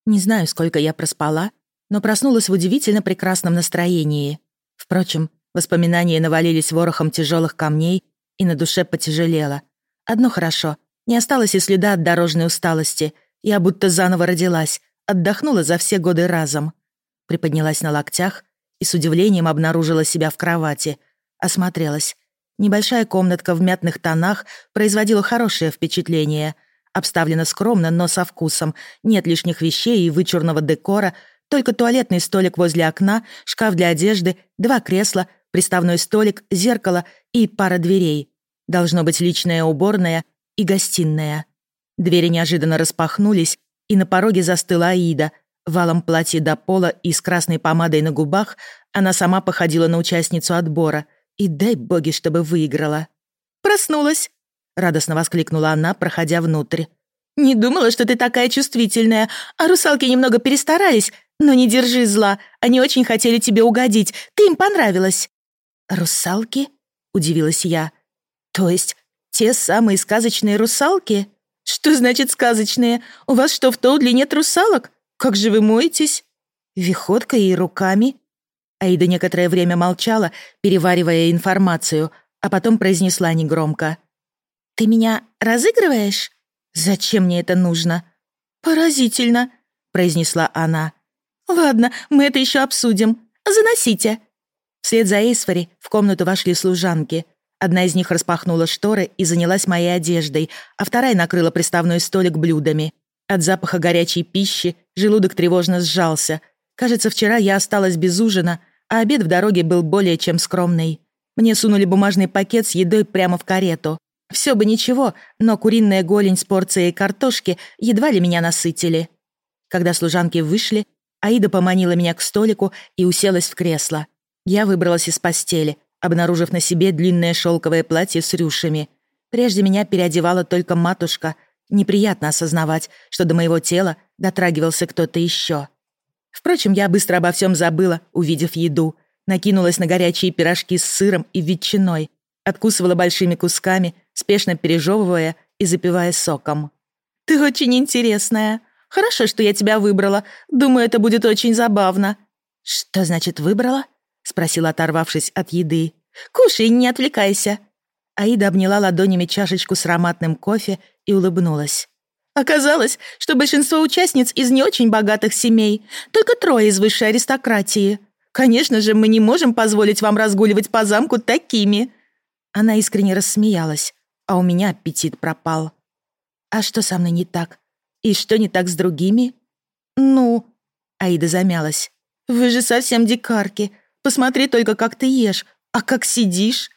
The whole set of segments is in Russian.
Не знаю, сколько я проспала, но проснулась в удивительно прекрасном настроении. Впрочем, воспоминания навалились ворохом тяжелых камней, и на душе потяжелело. Одно хорошо, не осталось и следа от дорожной усталости. Я будто заново родилась, отдохнула за все годы разом. Приподнялась на локтях и с удивлением обнаружила себя в кровати. Осмотрелась. Небольшая комнатка в мятных тонах производила хорошее впечатление. Обставлена скромно, но со вкусом. Нет лишних вещей и вычурного декора, только туалетный столик возле окна, шкаф для одежды, 2 кресла, приставной столик, зеркало и пара дверей. Должно быть личная уборная и гостиная. Двери неожиданно распахнулись, и на пороге застыла Аида. В валом платье до пола и с красной помадой на губах она сама походила на участницу отбора. И дай боги, чтобы выиграла. «Проснулась!» — радостно воскликнула она, проходя внутрь. «Не думала, что ты такая чувствительная, а русалки немного перестарались, но не держи зла, они очень хотели тебе угодить, ты им понравилась». «Русалки?» — удивилась я. «То есть те самые сказочные русалки?» «Что значит сказочные? У вас что, в Тоудли нет русалок? Как же вы моетесь?» «Виходкой и руками». Аида некоторое время молчала, переваривая информацию, а потом произнесла негромко. «Ты меня разыгрываешь? Зачем мне это нужно?» «Поразительно», — произнесла она. «Ладно, мы это еще обсудим. Заносите». Вслед за Эйсфори в комнату вошли служанки. Одна из них распахнула шторы и занялась моей одеждой, а вторая накрыла приставной столик блюдами. От запаха горячей пищи желудок тревожно сжался. Кажется, вчера я осталась без ужина, а обед в дороге был более чем скромный. Мне сунули бумажный пакет с едой прямо в карету. Все бы ничего, но куриная голень с порцией картошки едва ли меня насытили. Когда служанки вышли, Аида поманила меня к столику и уселась в кресло. Я выбралась из постели, обнаружив на себе длинное шелковое платье с рюшами. Прежде меня переодевала только матушка. Неприятно осознавать, что до моего тела дотрагивался кто-то еще. Впрочем, я быстро обо всем забыла, увидев еду. Накинулась на горячие пирожки с сыром и ветчиной, откусывала большими кусками, спешно пережевывая и запивая соком. «Ты очень интересная. Хорошо, что я тебя выбрала. Думаю, это будет очень забавно». «Что значит выбрала?» — спросила, оторвавшись от еды. «Кушай, не отвлекайся». Аида обняла ладонями чашечку с ароматным кофе и улыбнулась. «Оказалось, что большинство участниц из не очень богатых семей, только 3 из высшей аристократии. Конечно же, мы не можем позволить вам разгуливать по замку такими». Она искренне рассмеялась, а у меня аппетит пропал. «А что со мной не так? И что не так с другими?» «Ну...» — Аида замялась. «Вы же совсем дикарки. Посмотри только, как ты ешь, а как сидишь».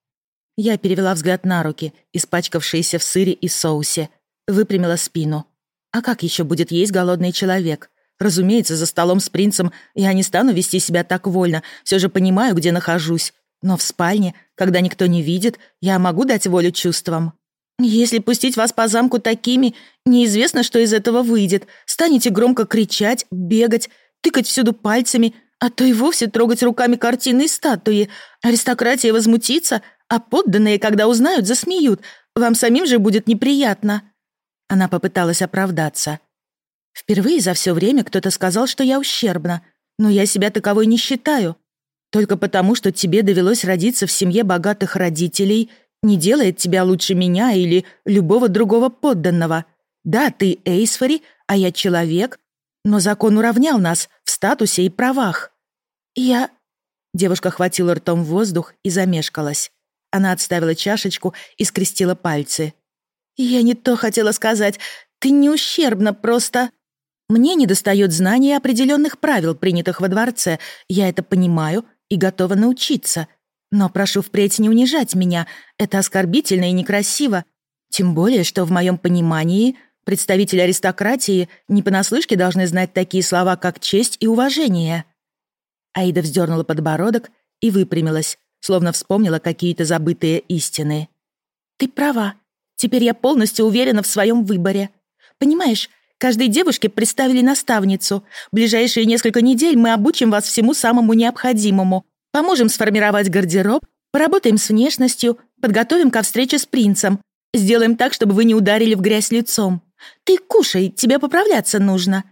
Я перевела взгляд на руки, испачкавшиеся в сыре и соусе, выпрямила спину. А как еще будет есть голодный человек? Разумеется, за столом с принцем я не стану вести себя так вольно, все же понимаю, где нахожусь. Но в спальне, когда никто не видит, я могу дать волю чувствам. Если пустить вас по замку такими, неизвестно, что из этого выйдет. Станете громко кричать, бегать, тыкать всюду пальцами, а то и вовсе трогать руками картины и статуи. Аристократия возмутится, а подданные, когда узнают, засмеют. Вам самим же будет неприятно». Она попыталась оправдаться. «Впервые за все время кто-то сказал, что я ущербна, но я себя таковой не считаю. Только потому, что тебе довелось родиться в семье богатых родителей, не делает тебя лучше меня или любого другого подданного. Да, ты Эйсфори, а я человек, но закон уравнял нас в статусе и правах». «Я...» Девушка хватила ртом воздух и замешкалась. Она отставила чашечку и скрестила пальцы. «Я не то хотела сказать. Ты не ущербна, просто...» «Мне недостает знаний определенных правил, принятых во дворце. Я это понимаю и готова научиться. Но прошу впредь не унижать меня. Это оскорбительно и некрасиво. Тем более, что в моем понимании представители аристократии не понаслышке должны знать такие слова, как честь и уважение». Аида вздернула подбородок и выпрямилась, словно вспомнила какие-то забытые истины. «Ты права. Теперь я полностью уверена в своем выборе. Понимаешь, каждой девушке представили наставницу. В ближайшие несколько недель мы обучим вас всему самому необходимому. Поможем сформировать гардероб, поработаем с внешностью, подготовим ко встрече с принцем. Сделаем так, чтобы вы не ударили в грязь лицом. Ты кушай, тебе поправляться нужно».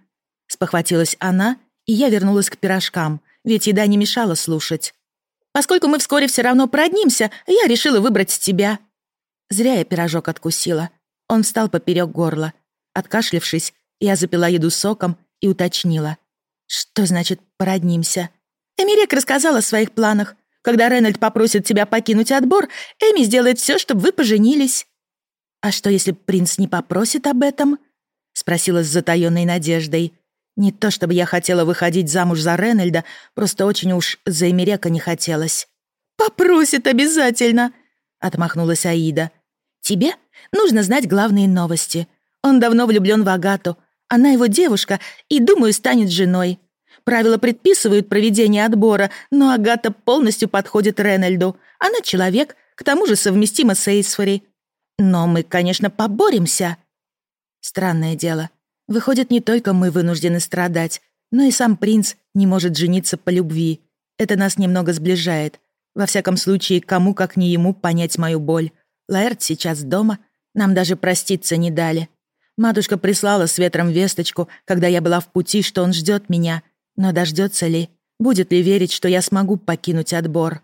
Спохватилась она, и я вернулась к пирожкам, ведь еда не мешала слушать. «Поскольку мы вскоре все равно проднимся, я решила выбрать тебя». Зря я пирожок откусила. Он встал поперек горла. Откашлившись, я запила еду соком и уточнила. «Что значит «породнимся»?» Эмирек рассказала о своих планах. Когда Ренальд попросит тебя покинуть отбор, Эми сделает все, чтобы вы поженились». «А что, если принц не попросит об этом?» — спросила с затаённой надеждой. Не то чтобы я хотела выходить замуж за Ренальда, просто очень уж за Эмирека не хотелось. «Попросит обязательно», — отмахнулась Аида. «Тебе нужно знать главные новости. Он давно влюблён в Агату. Она его девушка и, думаю, станет женой. Правила предписывают проведение отбора, но Агата полностью подходит Ренальду. Она человек, к тому же совместима с Эйсфори. Но мы, конечно, поборемся». Странное дело. Выходит, не только мы вынуждены страдать, но и сам принц не может жениться по любви. Это нас немного сближает. Во всяком случае, кому, как не ему, понять мою боль. Лаэрт сейчас дома, нам даже проститься не дали. Матушка прислала с ветром весточку, когда я была в пути, что он ждет меня. Но дождется ли? Будет ли верить, что я смогу покинуть отбор?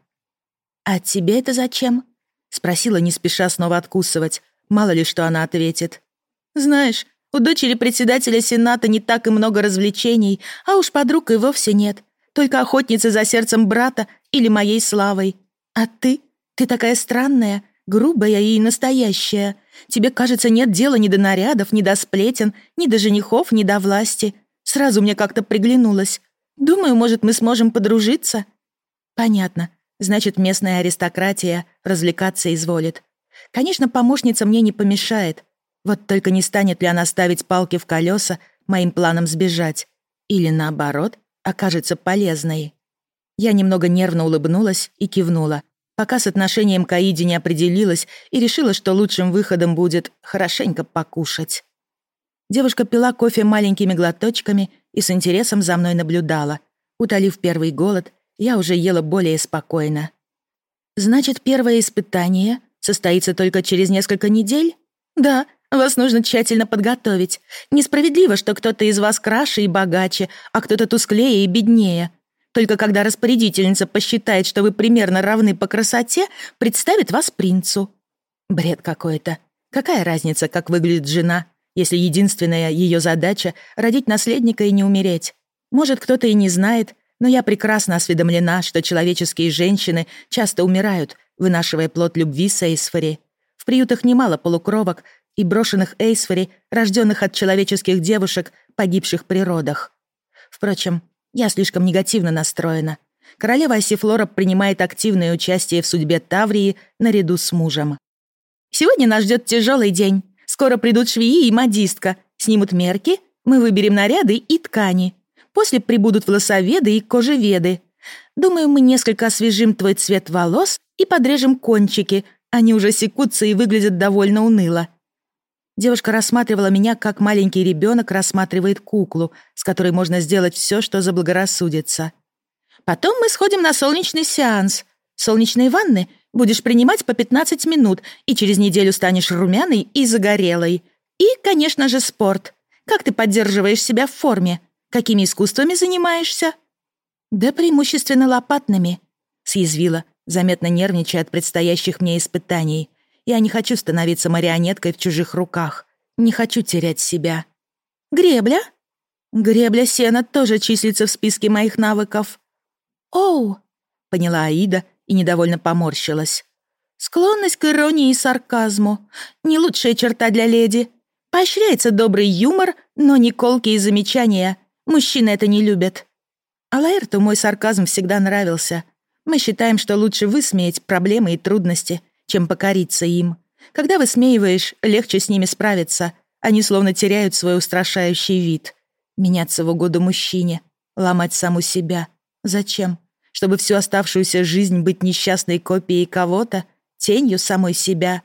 «А тебе это зачем?» — спросила, не спеша снова откусывать. Мало ли, что она ответит. «Знаешь, у дочери председателя Сената не так и много развлечений, а уж подруг и вовсе нет. Только охотницы за сердцем брата или моей славой. А ты? Ты такая странная, грубая и настоящая. Тебе, кажется, нет дела ни до нарядов, ни до сплетен, ни до женихов, ни до власти. Сразу мне как-то приглянулось. Думаю, может, мы сможем подружиться?» «Понятно. Значит, местная аристократия развлекаться изволит. Конечно, помощница мне не помешает. Вот только не станет ли она ставить палки в колеса моим планам сбежать? Или, наоборот, окажется полезной?» Я немного нервно улыбнулась и кивнула, пока с отношением к Аиде не определилась и решила, что лучшим выходом будет хорошенько покушать. Девушка пила кофе маленькими глоточками и с интересом за мной наблюдала. Утолив первый голод, я уже ела более спокойно. «Значит, первое испытание состоится только через несколько недель?» «Да, вас нужно тщательно подготовить. Несправедливо, что кто-то из вас краше и богаче, а кто-то тусклее и беднее. Только когда распорядительница посчитает, что вы примерно равны по красоте, представит вас принцу». Бред какой-то. Какая разница, как выглядит жена, если единственная ее задача — родить наследника и не умереть? Может, кто-то и не знает, но я прекрасно осведомлена, что человеческие женщины часто умирают, вынашивая плод любви с Эйсфори. В приютах немало полукровок и брошенных Эйсфори, рожденных от человеческих девушек, погибших при родах. Впрочем, я слишком негативно настроена. Королева Асифлора принимает активное участие в судьбе Таврии наряду с мужем. «Сегодня нас ждет тяжелый день. Скоро придут швеи и модистка, снимут мерки, мы выберем наряды и ткани. После прибудут волосоведы и кожеведы. Думаю, мы несколько освежим твой цвет волос и подрежем кончики. Они уже секутся и выглядят довольно уныло». Девушка рассматривала меня, как маленький ребенок рассматривает куклу, с которой можно сделать все, что заблагорассудится. «Потом мы сходим на солнечный сеанс. Солнечные ванны будешь принимать по 15 минут, и через неделю станешь румяной и загорелой. И, конечно же, спорт. Как ты поддерживаешь себя в форме? Какими искусствами занимаешься?» «Да преимущественно лопатными», — съязвила, заметно нервничая от предстоящих мне испытаний. «Я не хочу становиться марионеткой в чужих руках. Не хочу терять себя». «Гребля?» «Гребля сена тоже числится в списке моих навыков». «Оу», — поняла Аида и недовольно поморщилась. «Склонность к иронии и сарказму. Не лучшая черта для леди. Поощряется добрый юмор, но не колкие замечания. Мужчины это не любят». А Лаэрту мой сарказм всегда нравился. Мы считаем, что лучше высмеять проблемы и трудности, чем покориться им. Когда высмеиваешь, легче с ними справиться. Они словно теряют свой устрашающий вид. Меняться в угоду мужчине, ломать саму себя. Зачем? Чтобы всю оставшуюся жизнь быть несчастной копией кого-то, тенью самой себя.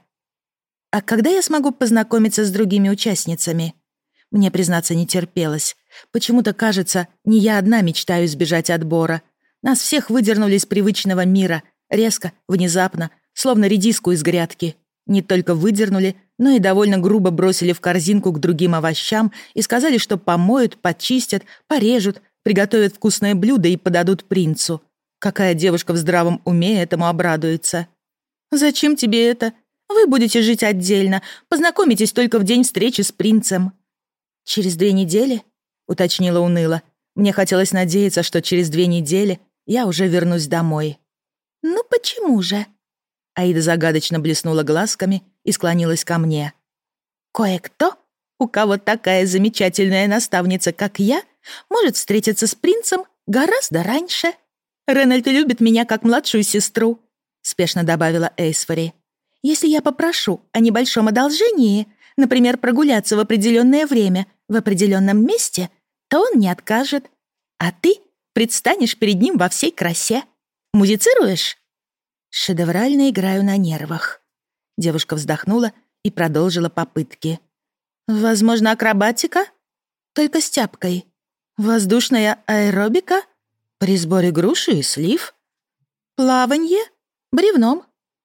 А когда я смогу познакомиться с другими участницами? Мне, признаться, не терпелось. Почему-то кажется, не я одна мечтаю избежать отбора. Нас всех выдернули из привычного мира, резко, внезапно, словно редиску из грядки. Не только выдернули, но и довольно грубо бросили в корзинку к другим овощам и сказали, что помоют, почистят, порежут, приготовят вкусное блюдо и подадут принцу. Какая девушка в здравом уме этому обрадуется? «Зачем тебе это? Вы будете жить отдельно, познакомитесь только в день встречи с принцем». «Через 2 недели?» — уточнила уныло. Мне хотелось надеяться, что через 2 недели я уже вернусь домой. «Ну почему же?» Аида загадочно блеснула глазками и склонилась ко мне. «Кое-кто, у кого такая замечательная наставница, как я, может встретиться с принцем гораздо раньше. Ренальд любит меня как младшую сестру», — спешно добавила Эйсфори. «Если я попрошу о небольшом одолжении, например, прогуляться в определенное время в определенном месте, то он не откажет. А ты предстанешь перед ним во всей красе. Музицируешь?» «Шедеврально играю на нервах». Девушка вздохнула и продолжила попытки. «Возможно, акробатика? Только с тяпкой. Воздушная аэробика? При сборе груши и слив? Плаванье? Бревном?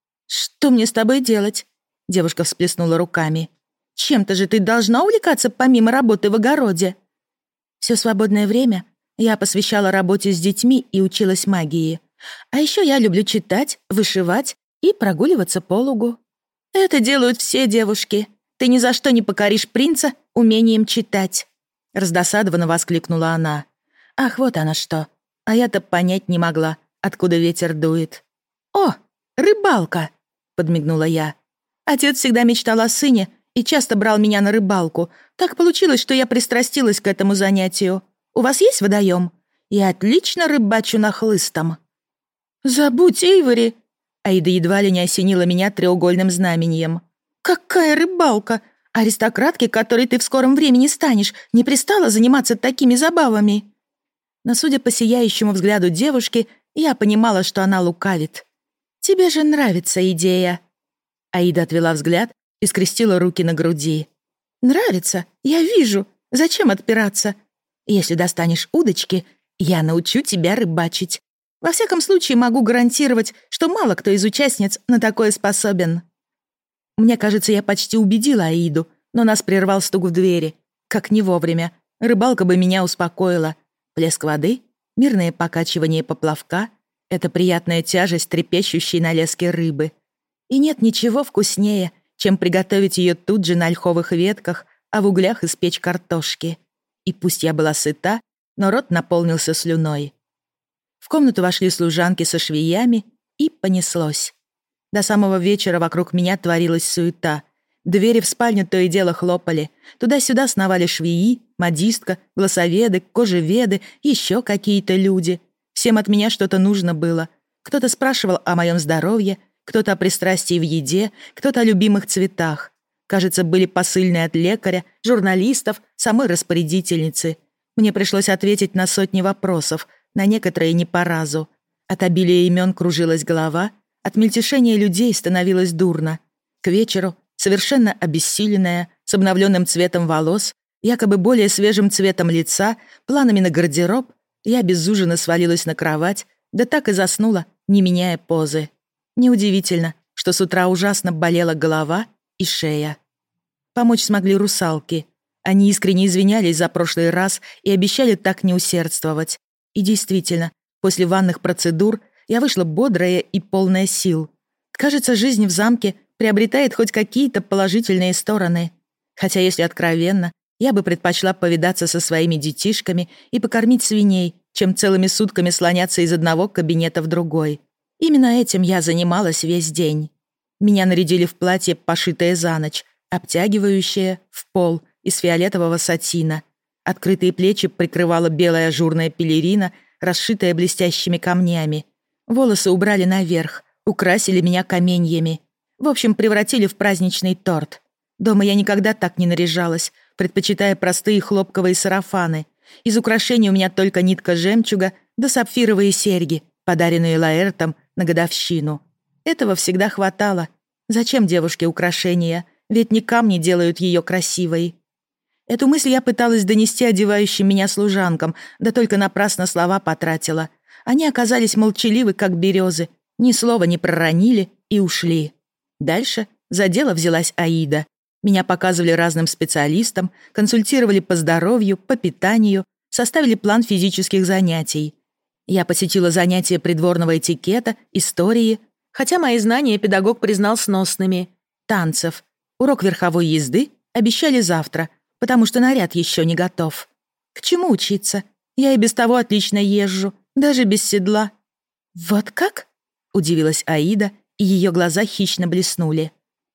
Что мне с тобой делать?» Девушка всплеснула руками. «Чем-то же ты должна увлекаться помимо работы в огороде». Все свободное время я посвящала работе с детьми и училась магии. А еще я люблю читать, вышивать и прогуливаться по лугу. Это делают все девушки. Ты ни за что не покоришь принца умением читать. Раздосадованно воскликнула она. Ах, вот она что. А я-то понять не могла, откуда ветер дует. «О, рыбалка!» — подмигнула я. Отец всегда мечтал о сыне и часто брал меня на рыбалку. Так получилось, что я пристрастилась к этому занятию. У вас есть водоем? Я отлично рыбачу нахлыстом. «Забудь, Эйвори!» Аида едва ли не осенила меня треугольным знамением. «Какая рыбалка! Аристократке, которой ты в скором времени станешь, не пристало заниматься такими забавами!» Но, судя по сияющему взгляду девушки, я понимала, что она лукавит. «Тебе же нравится идея!» Аида отвела взгляд и скрестила руки на груди. «Нравится, я вижу. Зачем отпираться? Если достанешь удочки, я научу тебя рыбачить. Во всяком случае, могу гарантировать, что мало кто из участниц на такое способен». Мне кажется, я почти убедила Аиду, но нас прервал стук в двери. Как не вовремя. Рыбалка бы меня успокоила. Плеск воды, мирное покачивание поплавка — это приятная тяжесть трепещущей на леске рыбы. И нет ничего вкуснее, чем приготовить ее тут же на ольховых ветках, а в углях испечь картошки. И пусть я была сыта, но рот наполнился слюной. В комнату вошли служанки со швеями, и понеслось. До самого вечера вокруг меня творилась суета. Двери в спальню то и дело хлопали. Туда-сюда сновали швеи, модистка, гласоведы, кожеведы, еще какие-то люди. Всем от меня что-то нужно было. Кто-то спрашивал о моем здоровье, кто-то о пристрастии в еде, кто-то о любимых цветах. Кажется, были посыльные от лекаря, журналистов, самой распорядительницы. Мне пришлось ответить на сотни вопросов, на некоторые не по разу. От обилия имен кружилась голова, от мельтешения людей становилось дурно. К вечеру, совершенно обессиленная, с обновленным цветом волос, якобы более свежим цветом лица, планами на гардероб, я без ужина свалилась на кровать, да так и заснула, не меняя позы. Неудивительно, что с утра ужасно болела голова и шея. Помочь смогли русалки. Они искренне извинялись за прошлый раз и обещали так не усердствовать. И действительно, после ванных процедур я вышла бодрая и полная сил. Кажется, жизнь в замке приобретает хоть какие-то положительные стороны. Хотя, если откровенно, я бы предпочла повидаться со своими детишками и покормить свиней, чем целыми сутками слоняться из одного кабинета в другой. Именно этим я занималась весь день. Меня нарядили в платье, пошитое за ночь, обтягивающее, в пол, из фиолетового сатина. Открытые плечи прикрывала белая ажурная пелерина, расшитая блестящими камнями. Волосы убрали наверх, украсили меня каменьями. В общем, превратили в праздничный торт. Дома я никогда так не наряжалась, предпочитая простые хлопковые сарафаны. Из украшений у меня только нитка жемчуга да сапфировые серьги, подаренные Лаэртом на годовщину. Этого всегда хватало. Зачем девушке украшения? Ведь не камни делают ее красивой. Эту мысль я пыталась донести одевающим меня служанкам, да только напрасно слова потратила. Они оказались молчаливы, как березы, ни слова не проронили и ушли. Дальше за дело взялась Аида. Меня показывали разным специалистам, консультировали по здоровью, по питанию, составили план физических занятий. Я посетила занятия придворного этикета, истории, хотя мои знания педагог признал сносными, танцев. Урок верховой езды обещали завтра, потому что наряд еще не готов. К чему учиться? Я и без того отлично езжу, даже без седла. «Вот как?» — удивилась Аида, и ее глаза хищно блеснули.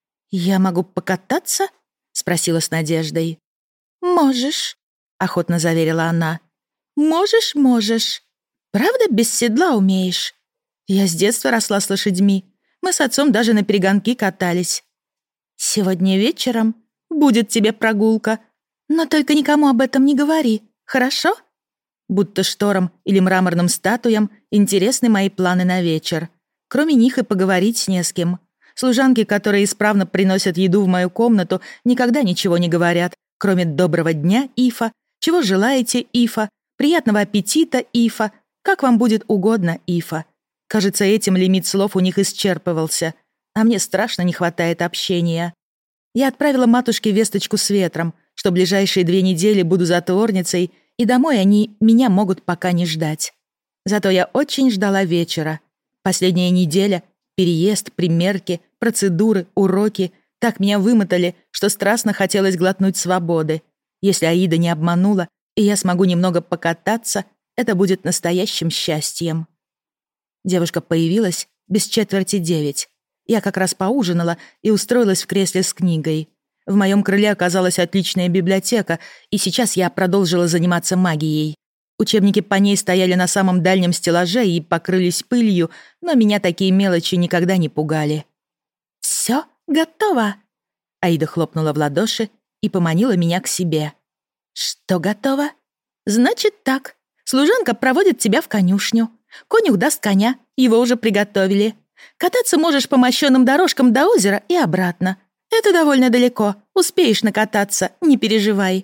«Я могу покататься?» — спросила с надеждой. «Можешь», — охотно заверила она. «Можешь, можешь. Правда, без седла умеешь? Я с детства росла с лошадьми. Мы с отцом даже на перегонки катались. Сегодня вечером будет тебе прогулка, но только никому об этом не говори, хорошо?» Будто шторам или мраморным статуям интересны мои планы на вечер. Кроме них и поговорить не с кем. Служанки, которые исправно приносят еду в мою комнату, никогда ничего не говорят, кроме «доброго дня, Ифа», «чего желаете, Ифа», «приятного аппетита, Ифа», «как вам будет угодно, Ифа». Кажется, этим лимит слов у них исчерпывался, а мне страшно не хватает общения. Я отправила матушке весточку с ветром, что ближайшие 2 недели буду затворницей, и домой они меня могут пока не ждать. Зато я очень ждала вечера. Последняя неделя — переезд, примерки, процедуры, уроки — так меня вымотали, что страстно хотелось глотнуть свободы. Если Аида не обманула, и я смогу немного покататься, это будет настоящим счастьем. Девушка появилась без 8:45. Я как раз поужинала и устроилась в кресле с книгой. В моем крыле оказалась отличная библиотека, и сейчас я продолжила заниматься магией. Учебники по ней стояли на самом дальнем стеллаже и покрылись пылью, но меня такие мелочи никогда не пугали. «Всё готово!» Аида хлопнула в ладоши и поманила меня к себе. «Что готово?» «Значит так. Служанка проводит тебя в конюшню. Конюх даст коня, его уже приготовили. Кататься можешь по мощёным дорожкам до озера и обратно. Это довольно далеко, успеешь накататься, не переживай.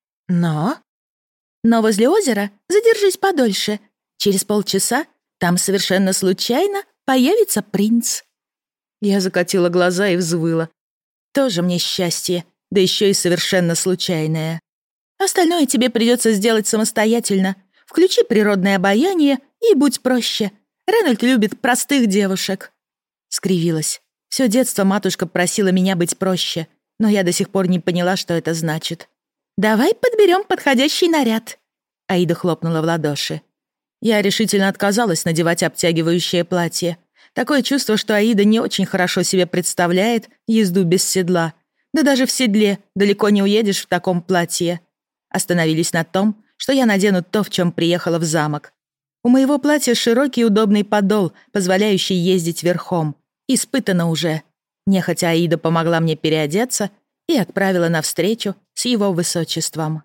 Но возле озера задержись подольше. Через полчаса там совершенно случайно появится принц». Я закатила глаза и взвыла. Тоже мне счастье, да еще и совершенно случайное. Остальное тебе придется сделать самостоятельно. Включи природное обаяние и будь проще. Ренальд любит простых девушек. Скривилась. Всё детство матушка просила меня быть проще, но я до сих пор не поняла, что это значит. «Давай подберем подходящий наряд», — Аида хлопнула в ладоши. Я решительно отказалась надевать обтягивающее платье. Такое чувство, что Аида не очень хорошо себе представляет езду без седла. Да даже в седле далеко не уедешь в таком платье. Остановились на том, что я надену то, в чем приехала в замок. У моего платья широкий и удобный подол, позволяющий ездить верхом. Испытано уже. Нехотя Аида помогла мне переодеться и отправила навстречу с его высочеством.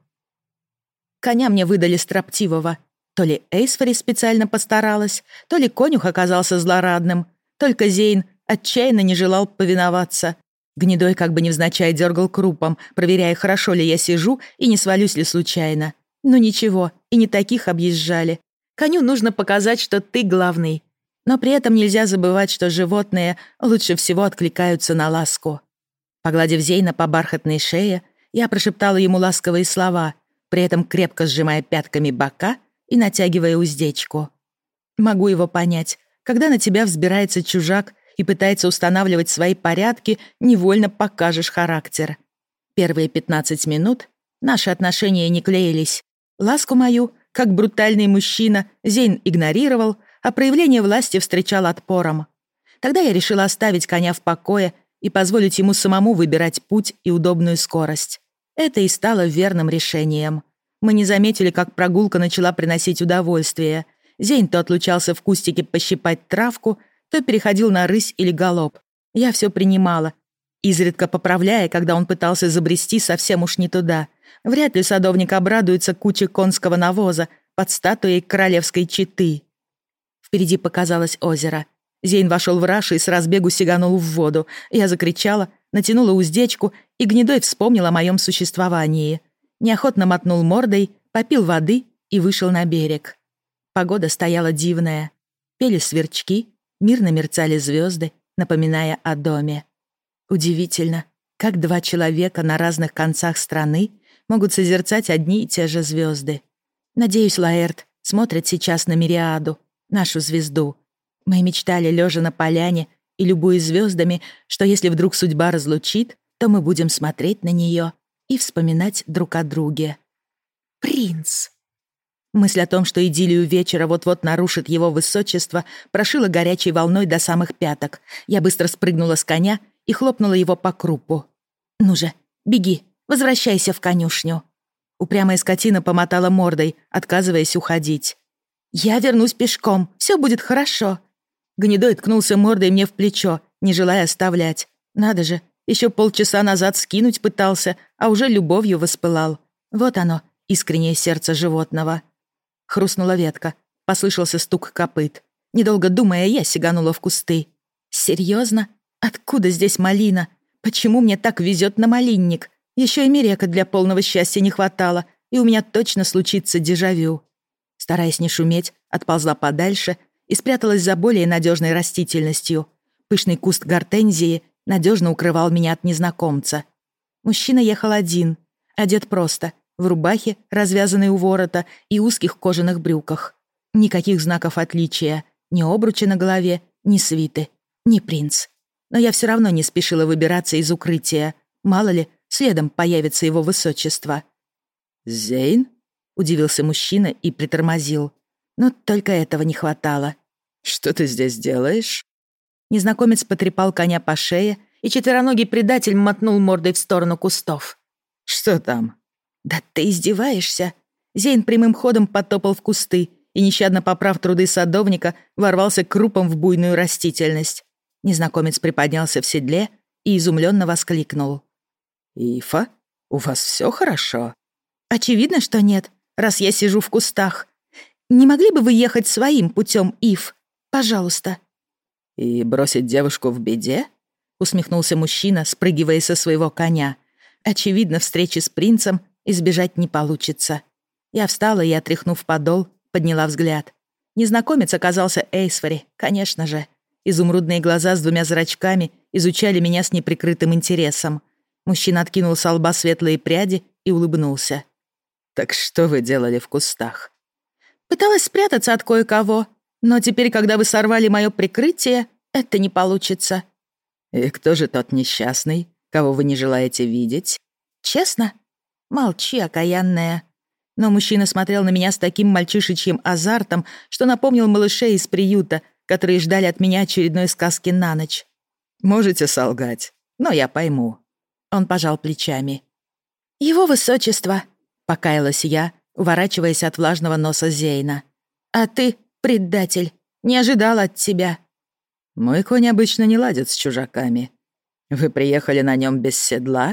Коня мне выдали строптивого. То ли Эйсфори специально постаралась, то ли конюх оказался злорадным. Только Зейн отчаянно не желал повиноваться. Гнедой как бы невзначай дергал крупом, проверяя, хорошо ли я сижу и не свалюсь ли случайно. Но ничего, и не таких объезжали. Коню нужно показать, что ты главный. Но при этом нельзя забывать, что животные лучше всего откликаются на ласку. Погладив Зейна по бархатной шее, я прошептала ему ласковые слова, при этом крепко сжимая пятками бока и натягивая уздечку. Могу его понять. Когда на тебя взбирается чужак и пытается устанавливать свои порядки, невольно покажешь характер. Первые 15 минут наши отношения не клеились. Ласку мою, как брутальный мужчина, Зейн игнорировал, а проявление власти встречал отпором. Тогда я решила оставить коня в покое и позволить ему самому выбирать путь и удобную скорость. Это и стало верным решением. Мы не заметили, как прогулка начала приносить удовольствие. Зейн то отлучался в кустике пощипать травку, то переходил на рысь или галоп. Я все принимала, изредка поправляя, когда он пытался забрести совсем уж не туда. Вряд ли садовник обрадуется куче конского навоза под статуей королевской четы. Впереди показалось озеро. Зейн вошел в раж и с разбегу сиганул в воду. Я закричала, натянула уздечку, и Гнедой вспомнил о моем существовании. Неохотно мотнул мордой, попил воды и вышел на берег. Погода стояла дивная. Пели сверчки, мирно мерцали звезды, напоминая о доме. Удивительно. Как два человека на разных концах страны могут созерцать одни и те же звезды? Надеюсь, Лаэрт смотрит сейчас на Мириаду, нашу звезду. Мы мечтали, лежа на поляне и любуясь звездами, что если вдруг судьба разлучит, то мы будем смотреть на нее и вспоминать друг о друге. Принц. Мысль о том, что идиллию вечера вот-вот нарушит его высочество, прошила горячей волной до самых пяток. Я быстро спрыгнула с коня и хлопнула его по крупу. «Ну же, беги, возвращайся в конюшню». Упрямая скотина помотала мордой, отказываясь уходить. «Я вернусь пешком, все будет хорошо». Гнедой ткнулся мордой мне в плечо, не желая оставлять. Надо же, еще полчаса назад скинуть пытался, а уже любовью воспылал. Вот оно, искреннее сердце животного. Хрустнула ветка, послышался стук копыт. Недолго думая, я сиганула в кусты. Серьезно? Откуда здесь малина? Почему мне так везет на малинник? Еще и мерека для полного счастья не хватало, и у меня точно случится дежавю. Стараясь не шуметь, отползла подальше и спряталась за более надежной растительностью. Пышный куст гортензии надежно укрывал меня от незнакомца. Мужчина ехал один, одет просто, в рубахе, развязанной у ворота, и узких кожаных брюках. Никаких знаков отличия, ни обруча на голове, ни свиты, ни принц. Но я все равно не спешила выбираться из укрытия. Мало ли, следом появится его высочество. «Зейн?» — удивился мужчина и притормозил. Но только этого не хватало. «Что ты здесь делаешь?» Незнакомец потрепал коня по шее, и четвероногий предатель мотнул мордой в сторону кустов. «Что там?» «Да ты издеваешься?» Зейн прямым ходом потопал в кусты и, нещадно поправ труды садовника, ворвался крупом в буйную растительность. Незнакомец приподнялся в седле и изумленно воскликнул. «Ифа, у вас все хорошо?» «Очевидно, что нет, раз я сижу в кустах. Не могли бы вы ехать своим путем, Ив? Пожалуйста». «И бросить девушку в беде?» — усмехнулся мужчина, спрыгивая со своего коня. «Очевидно, встречи с принцем избежать не получится». Я встала и, отряхнув подол, подняла взгляд. Незнакомец оказался Эйсфори, конечно же. Изумрудные глаза с двумя зрачками изучали меня с неприкрытым интересом. Мужчина откинул со лба светлые пряди и улыбнулся. «Так что вы делали в кустах?» «Пыталась спрятаться от кое-кого, но теперь, когда вы сорвали мое прикрытие, это не получится». «И кто же тот несчастный, кого вы не желаете видеть?» «Честно? Молчи, окаянная». Но мужчина смотрел на меня с таким мальчишечьим азартом, что напомнил малышей из приюта, которые ждали от меня очередной сказки на ночь. «Можете солгать, но я пойму». Он пожал плечами. «Его высочество», — покаялась я, уворачиваясь от влажного носа Зейна. «А ты, предатель, не ожидал от тебя». «Мой конь обычно не ладит с чужаками. Вы приехали на нем без седла?»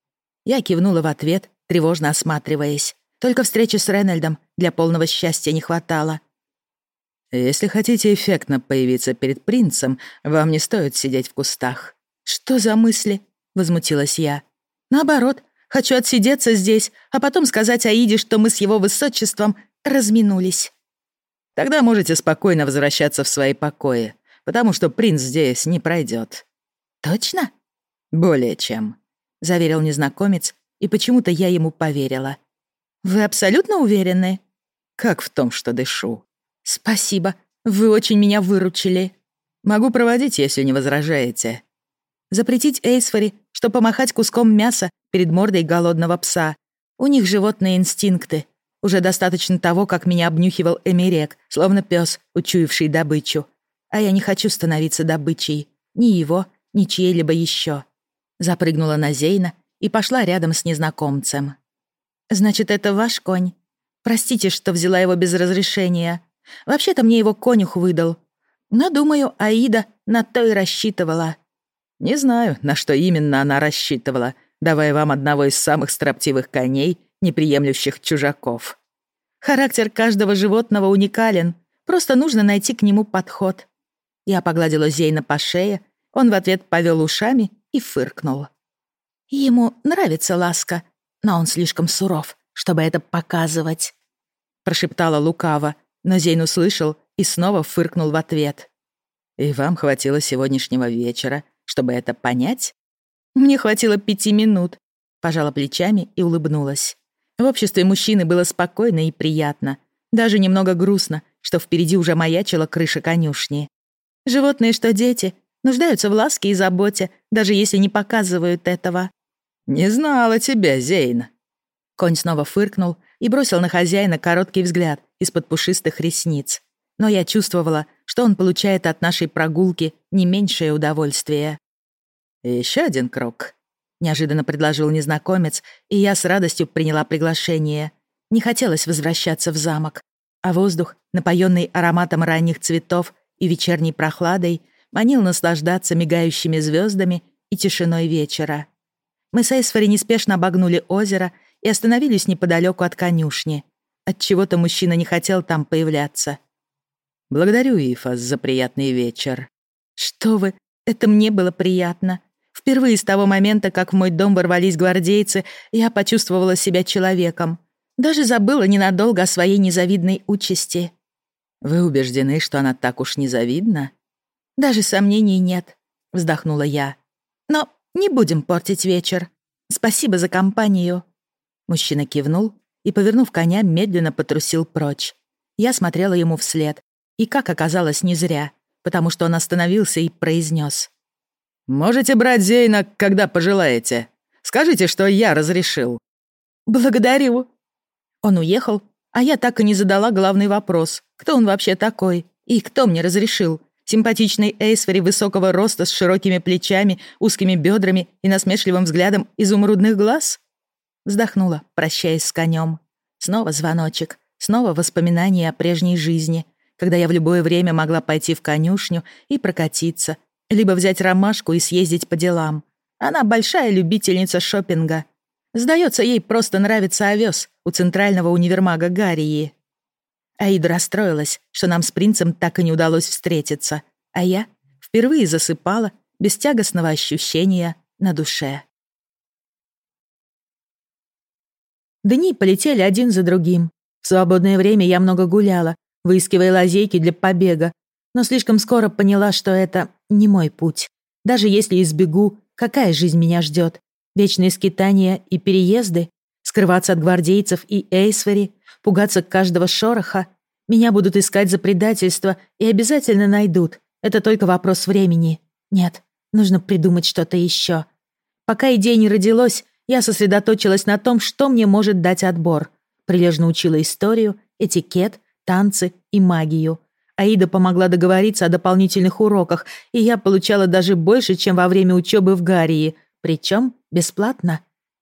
Я кивнула в ответ, тревожно осматриваясь. Только встречи с Ренальдом для полного счастья не хватало. «Если хотите эффектно появиться перед принцем, вам не стоит сидеть в кустах». «Что за мысли?» — возмутилась я. «Наоборот, хочу отсидеться здесь, а потом сказать Аиде, что мы с его высочеством разминулись». «Тогда можете спокойно возвращаться в свои покои, потому что принц здесь не пройдет». «Точно?» «Более чем», — заверил незнакомец, и почему-то я ему поверила. «Вы абсолютно уверены?» «Как в том, что дышу». «Спасибо, вы очень меня выручили». «Могу проводить, если не возражаете». Запретить Эйсфори, что помахать куском мяса перед мордой голодного пса. У них животные инстинкты. Уже достаточно того, как меня обнюхивал Эмерек, словно пес, учуявший добычу. А я не хочу становиться добычей. Ни его, ни чьей-либо еще. Запрыгнула на Зейна и пошла рядом с незнакомцем. «Значит, это ваш конь? Простите, что взяла его без разрешения. Вообще-то мне его конюх выдал. Но, думаю, Аида на то и рассчитывала». «Не знаю, на что именно она рассчитывала, давая вам одного из самых строптивых коней, не приемлющих чужаков. Характер каждого животного уникален, просто нужно найти к нему подход». Я погладила Зейна по шее, он в ответ повел ушами и фыркнул. «Ему нравится ласка, но он слишком суров, чтобы это показывать», — прошептала лукаво, но Зейн услышал и снова фыркнул в ответ. «И вам хватило сегодняшнего вечера, чтобы это понять?» Мне хватило 5 минут. Пожала плечами и улыбнулась. В обществе мужчины было спокойно и приятно. Даже немного грустно, что впереди уже маячила крыша конюшни. Животные, что дети, нуждаются в ласке и заботе, даже если не показывают этого. «Не знала тебя, Зейн». Конь снова фыркнул и бросил на хозяина короткий взгляд из-под пушистых ресниц. Но я чувствовала, что он получает от нашей прогулки не меньшее удовольствие. «Еще один круг», — неожиданно предложил незнакомец, и я с радостью приняла приглашение. Не хотелось возвращаться в замок, а воздух, напоенный ароматом ранних цветов и вечерней прохладой, манил наслаждаться мигающими звездами и тишиной вечера. Мы с Эйсфори неспешно обогнули озеро и остановились неподалеку от конюшни. Отчего-то мужчина не хотел там появляться. «Благодарю, Ифас, за приятный вечер». «Что вы, это мне было приятно. Впервые с того момента, как в мой дом ворвались гвардейцы, я почувствовала себя человеком. Даже забыла ненадолго о своей незавидной участи». «Вы убеждены, что она так уж незавидна?» «Даже сомнений нет», — вздохнула я. «Но не будем портить вечер. Спасибо за компанию». Мужчина кивнул и, повернув коня, медленно потрусил прочь. Я смотрела ему вслед. И, как оказалось, не зря, потому что он остановился и произнес: «Можете брать Зейна, когда пожелаете. Скажите, что я разрешил». «Благодарю». Он уехал, а я так и не задала главный вопрос. Кто он вообще такой? И кто мне разрешил? Симпатичный Эйсфори высокого роста с широкими плечами, узкими бедрами и насмешливым взглядом изумрудных глаз? Вздохнула, прощаясь с конем. Снова звоночек, снова воспоминания о прежней жизни, когда я в любое время могла пойти в конюшню и прокатиться, либо взять ромашку и съездить по делам. Она большая любительница шопинга. Сдается, ей просто нравится овес у центрального универмага Гаррии. Аида расстроилась, что нам с принцем так и не удалось встретиться, а я впервые засыпала без тягостного ощущения на душе. Дни полетели один за другим. В свободное время я много гуляла, выискивая лазейки для побега, но слишком скоро поняла, что это не мой путь. Даже если избегу, какая жизнь меня ждет? Вечные скитания и переезды? Скрываться от гвардейцев и Эйсфори? Пугаться каждого шороха? Меня будут искать за предательство и обязательно найдут. Это только вопрос времени. Нет, нужно придумать что-то еще. Пока идея не родилась, я сосредоточилась на том, что мне может дать отбор. Прилежно учила историю, этикет, танцы и магию. Аида помогла договориться о дополнительных уроках, и я получала даже больше, чем во время учебы в Гаррии, причем бесплатно.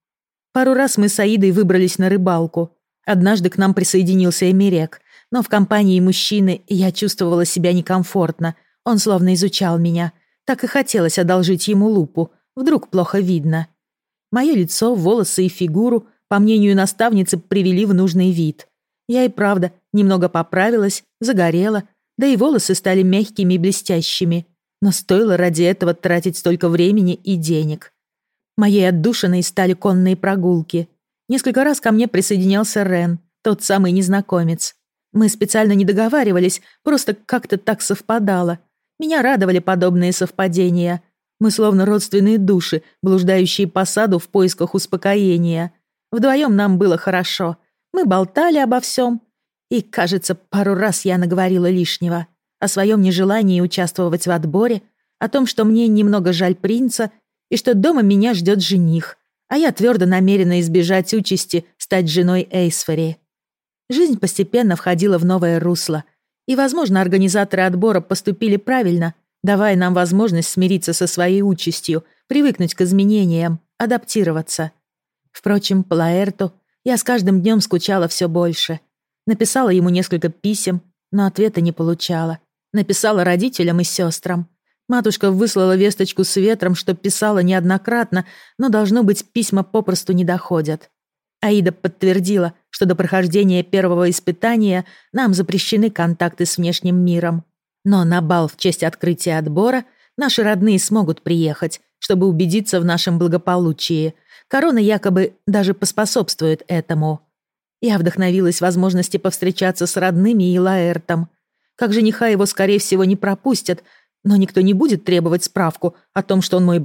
Пару раз мы с Аидой выбрались на рыбалку. Однажды к нам присоединился Эмерек, но в компании мужчины я чувствовала себя некомфортно. Он словно изучал меня. Так и хотелось одолжить ему лупу. Вдруг плохо видно. Мое лицо, волосы и фигуру, по мнению наставницы, привели в нужный вид. Я и правда немного поправилась, загорела, да и волосы стали мягкими и блестящими. Но стоило ради этого тратить столько времени и денег. Моей отдушиной стали конные прогулки. Несколько раз ко мне присоединялся Рен, тот самый незнакомец. Мы специально не договаривались, просто как-то так совпадало. Меня радовали подобные совпадения. Мы словно родственные души, блуждающие по саду в поисках успокоения. Вдвоем нам было хорошо. Мы болтали обо всем. И, кажется, пару раз я наговорила лишнего. О своем нежелании участвовать в отборе, о том, что мне немного жаль принца, и что дома меня ждет жених, а я твердо намерена избежать участи стать женой Эйсфори. Жизнь постепенно входила в новое русло, и, возможно, организаторы отбора поступили правильно, давая нам возможность смириться со своей участью, привыкнуть к изменениям, адаптироваться. Впрочем, по Лаэрту я с каждым днем скучала все больше. Написала ему несколько писем, но ответа не получала. Написала родителям и сестрам. Матушка выслала весточку с ветром, что писала неоднократно, но, должно быть, письма попросту не доходят. Аида подтвердила, что до прохождения первого испытания нам запрещены контакты с внешним миром. Но на бал в честь открытия отбора наши родные смогут приехать, чтобы убедиться в нашем благополучии. Корона якобы даже поспособствует этому. Я вдохновилась возможности повстречаться с родными и Лаэртом. Как жениха его, скорее всего, не пропустят, но никто не будет требовать справку о том, что он мой брат,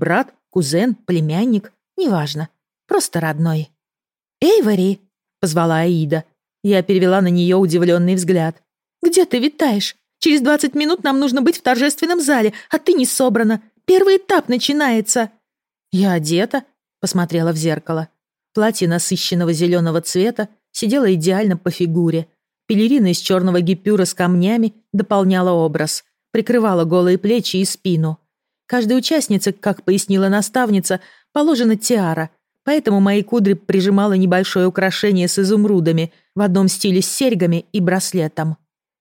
кузен, племянник, неважно, просто родной. «Эйвори!» — позвала Аида. Я перевела на нее удивленный взгляд. «Где ты витаешь? Через 20 минут нам нужно быть в торжественном зале, а ты не собрана. Первый этап начинается». «Я одета», — посмотрела в зеркало. Платье насыщенного зеленого цвета сидело идеально по фигуре. Пелерина из черного гипюра с камнями дополняла образ, прикрывала голые плечи и спину. Каждой участнице, как пояснила наставница, положена тиара, поэтому мои кудри прижимало небольшое украшение с изумрудами в одном стиле с серьгами и браслетом.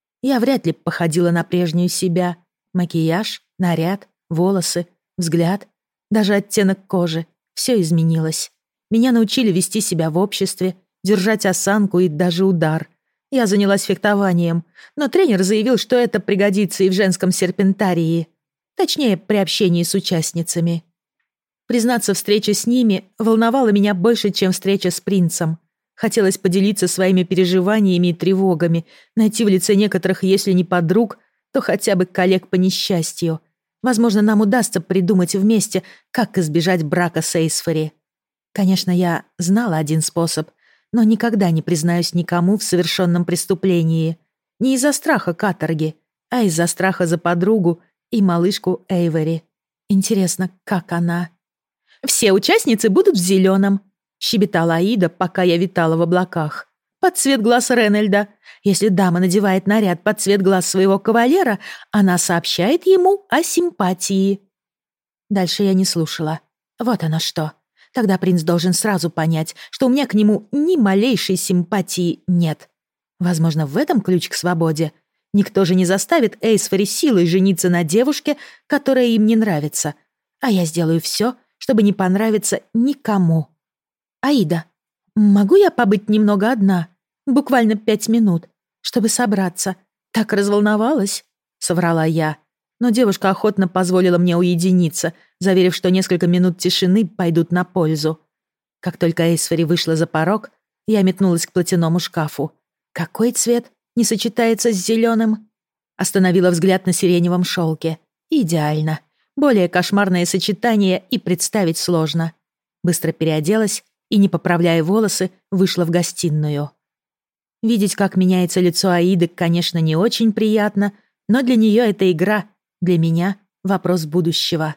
Я вряд ли походила на прежнюю себя. Макияж, наряд, волосы, взгляд, даже оттенок кожи — все изменилось. Меня научили вести себя в обществе, держать осанку и даже удар. Я занялась фехтованием, но тренер заявил, что это пригодится и в женском серпентарии. Точнее, при общении с участницами. Признаться, встреча с ними волновала меня больше, чем встреча с принцем. Хотелось поделиться своими переживаниями и тревогами, найти в лице некоторых, если не подруг, то хотя бы коллег по несчастью. Возможно, нам удастся придумать вместе, как избежать брака с Эйсфори. Конечно, я знала один способ, но никогда не признаюсь никому в совершенном преступлении. Не из-за страха каторги, а из-за страха за подругу и малышку Эйвори. Интересно, как она? «Все участницы будут в зеленом», — щебетала Аида, пока я витала в облаках. «Под цвет глаз Ренальда. Если дама надевает наряд под цвет глаз своего кавалера, она сообщает ему о симпатии». Дальше я не слушала. Вот оно что. Тогда принц должен сразу понять, что у меня к нему ни малейшей симпатии нет. Возможно, в этом ключ к свободе. Никто же не заставит Эйсфори силой жениться на девушке, которая им не нравится. А я сделаю все, чтобы не понравиться никому. «Аида, могу я побыть немного одна? Буквально 5 минут, чтобы собраться. Так разволновалась», — соврала я. Но девушка охотно позволила мне уединиться, заверив, что несколько минут тишины пойдут на пользу. Как только Эйсфори вышла за порог, я метнулась к платяному шкафу. Какой цвет не сочетается с зеленым? Остановила взгляд на сиреневом шелке. Идеально. Более кошмарное сочетание и представить сложно. Быстро переоделась и, не поправляя волосы, вышла в гостиную. Видеть, как меняется лицо Аиды, конечно, не очень приятно, но для нее это игра, для меня — вопрос будущего.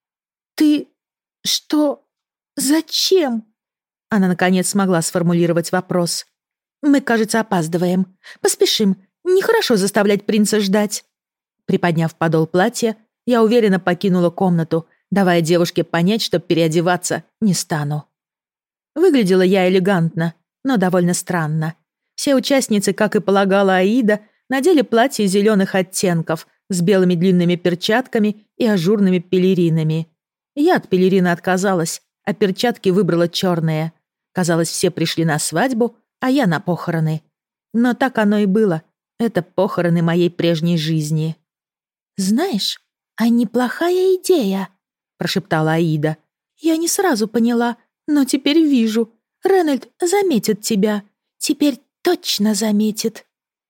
«Ты... что... зачем?» Она, наконец, смогла сформулировать вопрос. «Мы, кажется, опаздываем. Поспешим. Нехорошо заставлять принца ждать». Приподняв подол платья, я уверенно покинула комнату, давая девушке понять, что переодеваться не стану. Выглядела я элегантно, но довольно странно. Все участницы, как и полагала Аида, надели платья зеленых оттенков с белыми длинными перчатками и ажурными пелеринами. Я от пелерины отказалась, а перчатки выбрала черные. Казалось, все пришли на свадьбу, а я на похороны. Но так оно и было. Это похороны моей прежней жизни. «Знаешь, а неплохая идея», — прошептала Аида. «Я не сразу поняла, но теперь вижу. Ренальд заметит тебя. Теперь точно заметит».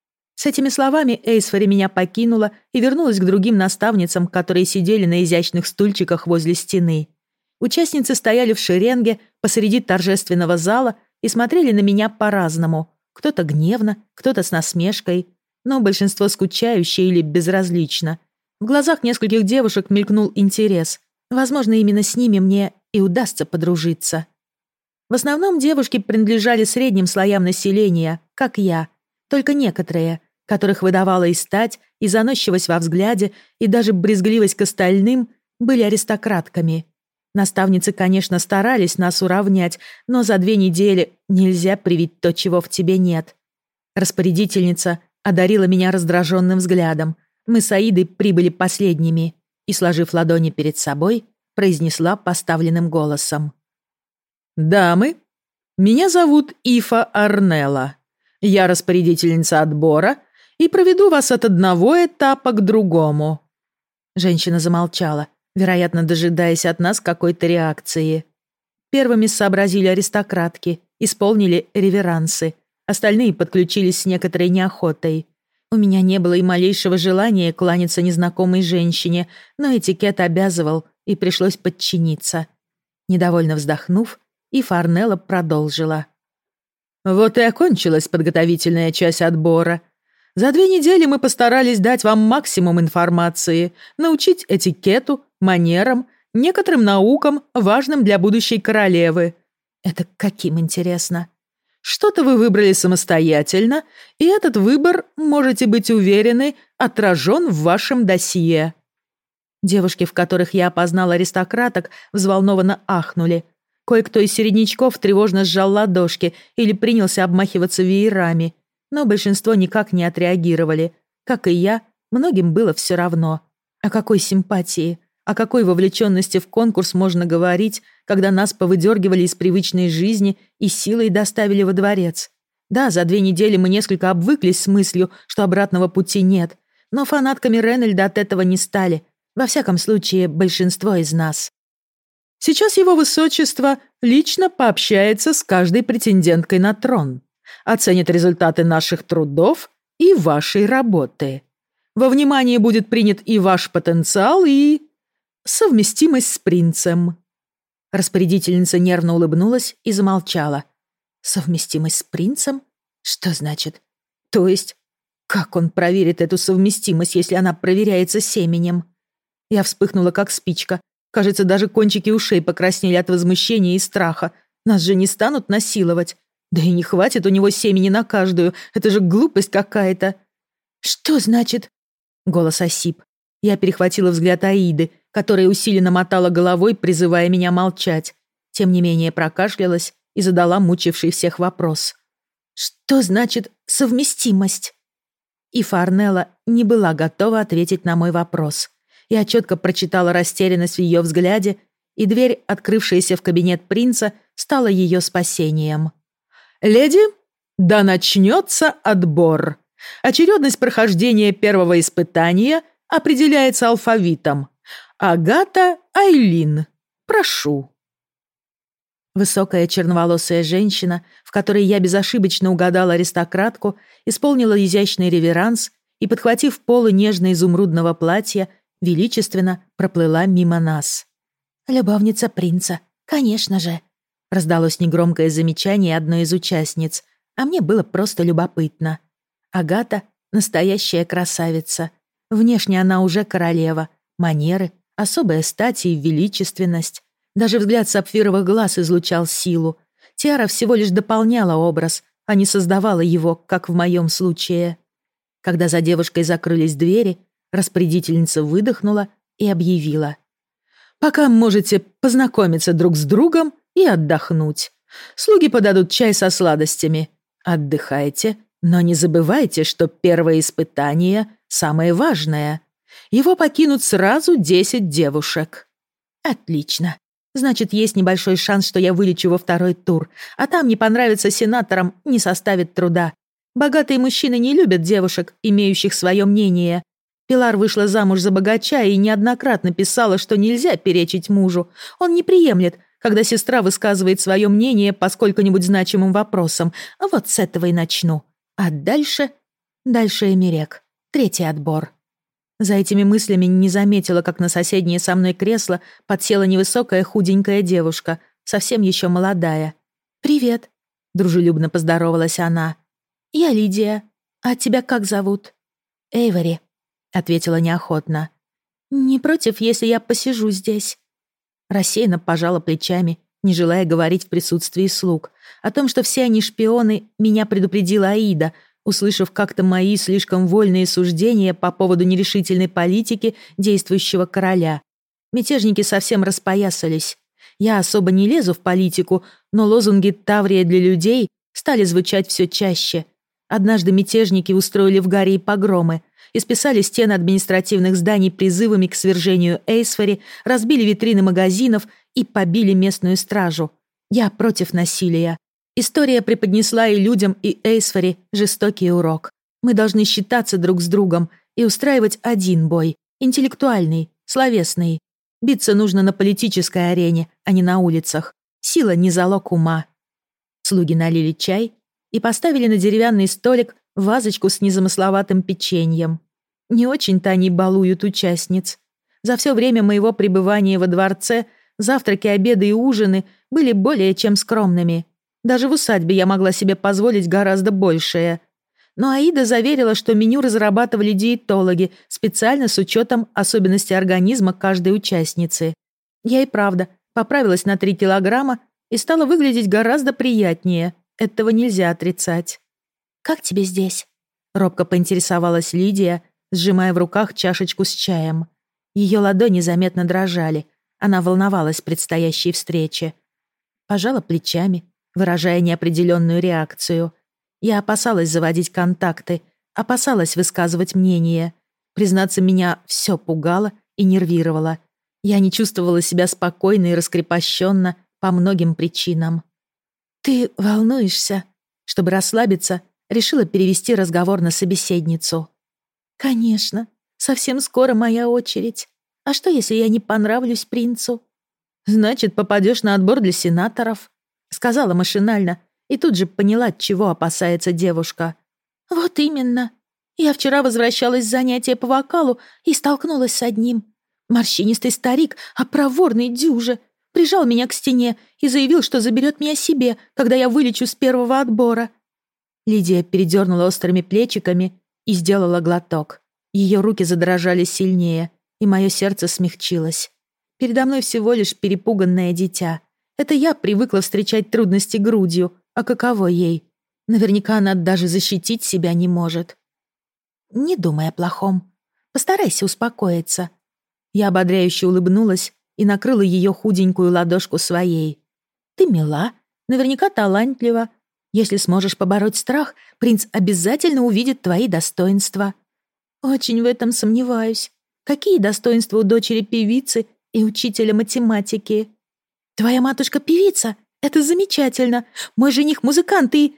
С этими словами Эйсфори меня покинула и вернулась к другим наставницам, которые сидели на изящных стульчиках возле стены. Участницы стояли в шеренге посреди торжественного зала и смотрели на меня по-разному. Кто-то гневно, кто-то с насмешкой, но большинство скучающе или безразлично. В глазах нескольких девушек мелькнул интерес. Возможно, именно с ними мне и удастся подружиться. В основном девушки принадлежали средним слоям населения, как я. Только некоторые, которых выдавала и стать, и заносчивость во взгляде, и даже брезгливость к остальным, были аристократками. Наставницы, конечно, старались нас уравнять, но за 2 недели нельзя привить то, чего в тебе нет. Распорядительница одарила меня раздраженным взглядом. Мы с Аидой прибыли последними и, сложив ладони перед собой, произнесла поставленным голосом. «Дамы, меня зовут Ифа Арнелла. Я распорядительница отбора и проведу вас от одного этапа к другому». Женщина замолчала, вероятно, дожидаясь от нас какой-то реакции. Первыми сообразили аристократки, исполнили реверансы. Остальные подключились с некоторой неохотой. У меня не было и малейшего желания кланяться незнакомой женщине, но этикет обязывал, и пришлось подчиниться. Недовольно вздохнув, и Фарнелла продолжила. Вот и окончилась подготовительная часть отбора. За 2 недели мы постарались дать вам максимум информации, научить этикету, манерам, некоторым наукам, важным для будущей королевы. Это каким, интересно? Что-то вы выбрали самостоятельно, и этот выбор, можете быть уверены, отражен в вашем досье. Девушки, в которых я опознала аристократок, взволнованно ахнули. Кое-кто из середнячков тревожно сжал ладошки или принялся обмахиваться веерами, но большинство никак не отреагировали. Как и я, многим было все равно. О какой симпатии, о какой вовлеченности в конкурс можно говорить, когда нас повыдергивали из привычной жизни и силой доставили во дворец? Да, за 2 недели мы несколько обвыклись с мыслью, что обратного пути нет, но фанатками Ренальда от этого не стали. Во всяком случае, большинство из нас. Сейчас его высочество лично пообщается с каждой претенденткой на трон, оценит результаты наших трудов и вашей работы. Во внимание будет принят и ваш потенциал, и совместимость с принцем». Распорядительница нервно улыбнулась и замолчала. «Совместимость с принцем? Что значит? То есть, как он проверит эту совместимость, если она проверяется семенем?» Я вспыхнула, как спичка. Кажется, даже кончики ушей покраснели от возмущения и страха. Нас же не станут насиловать. Да и не хватит у него семени на каждую. Это же глупость какая-то. «Что значит?» Голос осип. Я перехватила взгляд Аиды, которая усиленно мотала головой, призывая меня молчать. Тем не менее прокашлялась и задала мучивший всех вопрос. «Что значит совместимость?» И Фарнелла не была готова ответить на мой вопрос. Я четко прочитала растерянность в ее взгляде, и дверь, открывшаяся в кабинет принца, стала ее спасением. «Леди, да начнется отбор. Очередность прохождения первого испытания определяется алфавитом. Агата Айлин. Прошу». Высокая черноволосая женщина, в которой я безошибочно угадала аристократку, исполнила изящный реверанс и, подхватив полы нежно-изумрудного платья, величественно проплыла мимо нас. «Любовница принца, конечно же», — раздалось негромкое замечание одной из участниц, а мне было просто любопытно. Агата — настоящая красавица. Внешне она уже королева, манеры, особая стать и величественность. Даже взгляд сапфировых глаз излучал силу. Тиара всего лишь дополняла образ, а не создавала его, как в моем случае. Когда за девушкой закрылись двери, распорядительница выдохнула и объявила. «Пока можете познакомиться друг с другом и отдохнуть. Слуги подадут чай со сладостями. Отдыхайте, но не забывайте, что первое испытание самое важное. Его покинут сразу 10 девушек». «Отлично. Значит, есть небольшой шанс, что я вылечу во второй тур, а там не понравится сенаторам, не составит труда. Богатые мужчины не любят девушек, имеющих свое мнение. Пилар вышла замуж за богача и неоднократно писала, что нельзя перечить мужу. Он не приемлет, когда сестра высказывает свое мнение по сколько-нибудь значимым вопросам. А вот с этого и начну. А дальше... Дальше Эмерек. 3-й отбор. За этими мыслями не заметила, как на соседнее со мной кресло подсела невысокая худенькая девушка, совсем еще молодая. «Привет», — дружелюбно поздоровалась она. «Я Лидия. А тебя как зовут?» «Эйвори», — ответила неохотно. «Не против, если я посижу здесь?» Рассеянно пожала плечами, не желая говорить в присутствии слуг. О том, что все они шпионы, меня предупредила Аида, услышав как-то мои слишком вольные суждения по поводу нерешительной политики действующего короля. Мятежники совсем распоясались. Я особо не лезу в политику, но лозунги «Таврия для людей» стали звучать все чаще. Однажды мятежники устроили в Гарии погромы, исписали стены административных зданий призывами к свержению Эйсфери, разбили витрины магазинов и побили местную стражу. Я против насилия. История преподнесла и людям, и Эйсфери жестокий урок. Мы должны считаться друг с другом и устраивать один бой, интеллектуальный, словесный. Биться нужно на политической арене, а не на улицах. Сила не залог ума. Слуги налили чай и поставили на деревянный столик вазочку с незамысловатым печеньем. Не очень-то они балуют участниц. За все время моего пребывания во дворце завтраки, обеды и ужины были более чем скромными. Даже в усадьбе я могла себе позволить гораздо большее. Но Аида заверила, что меню разрабатывали диетологи специально с учетом особенностей организма каждой участницы. Я и правда поправилась на 3 килограмма и стала выглядеть гораздо приятнее. Этого нельзя отрицать. «Как тебе здесь?» — робко поинтересовалась Лидия, сжимая в руках чашечку с чаем. Ее ладони заметно дрожали. Она волновалась предстоящей встрече. Пожала плечами, выражая неопределенную реакцию. Я опасалась заводить контакты, опасалась высказывать мнение. Признаться, меня все пугало и нервировало. Я не чувствовала себя спокойно и раскрепощенно по многим причинам. «Ты волнуешься?» Чтобы расслабиться, решила перевести разговор на собеседницу. «Конечно. Совсем скоро моя очередь. А что, если я не понравлюсь принцу?» «Значит, попадешь на отбор для сенаторов», — сказала машинально, и тут же поняла, чего опасается девушка. «Вот именно. Я вчера возвращалась с занятия по вокалу и столкнулась с одним. Морщинистый старик, а проворный дюже, прижал меня к стене и заявил, что заберет меня себе, когда я вылечу с первого отбора». Лидия передернула острыми плечиками и сделала глоток. Ее руки задрожали сильнее, и мое сердце смягчилось. Передо мной всего лишь перепуганное дитя. Это я привыкла встречать трудности грудью, а каково ей? Наверняка она даже защитить себя не может. «Не думай о плохом. Постарайся успокоиться». Я ободряюще улыбнулась и накрыла ее худенькую ладошку своей. «Ты мила, наверняка талантлива. Если сможешь побороть страх, принц обязательно увидит твои достоинства». «Очень в этом сомневаюсь. Какие достоинства у дочери певицы и учителя математики?» «Твоя матушка певица? Это замечательно. Мой жених музыкант и...»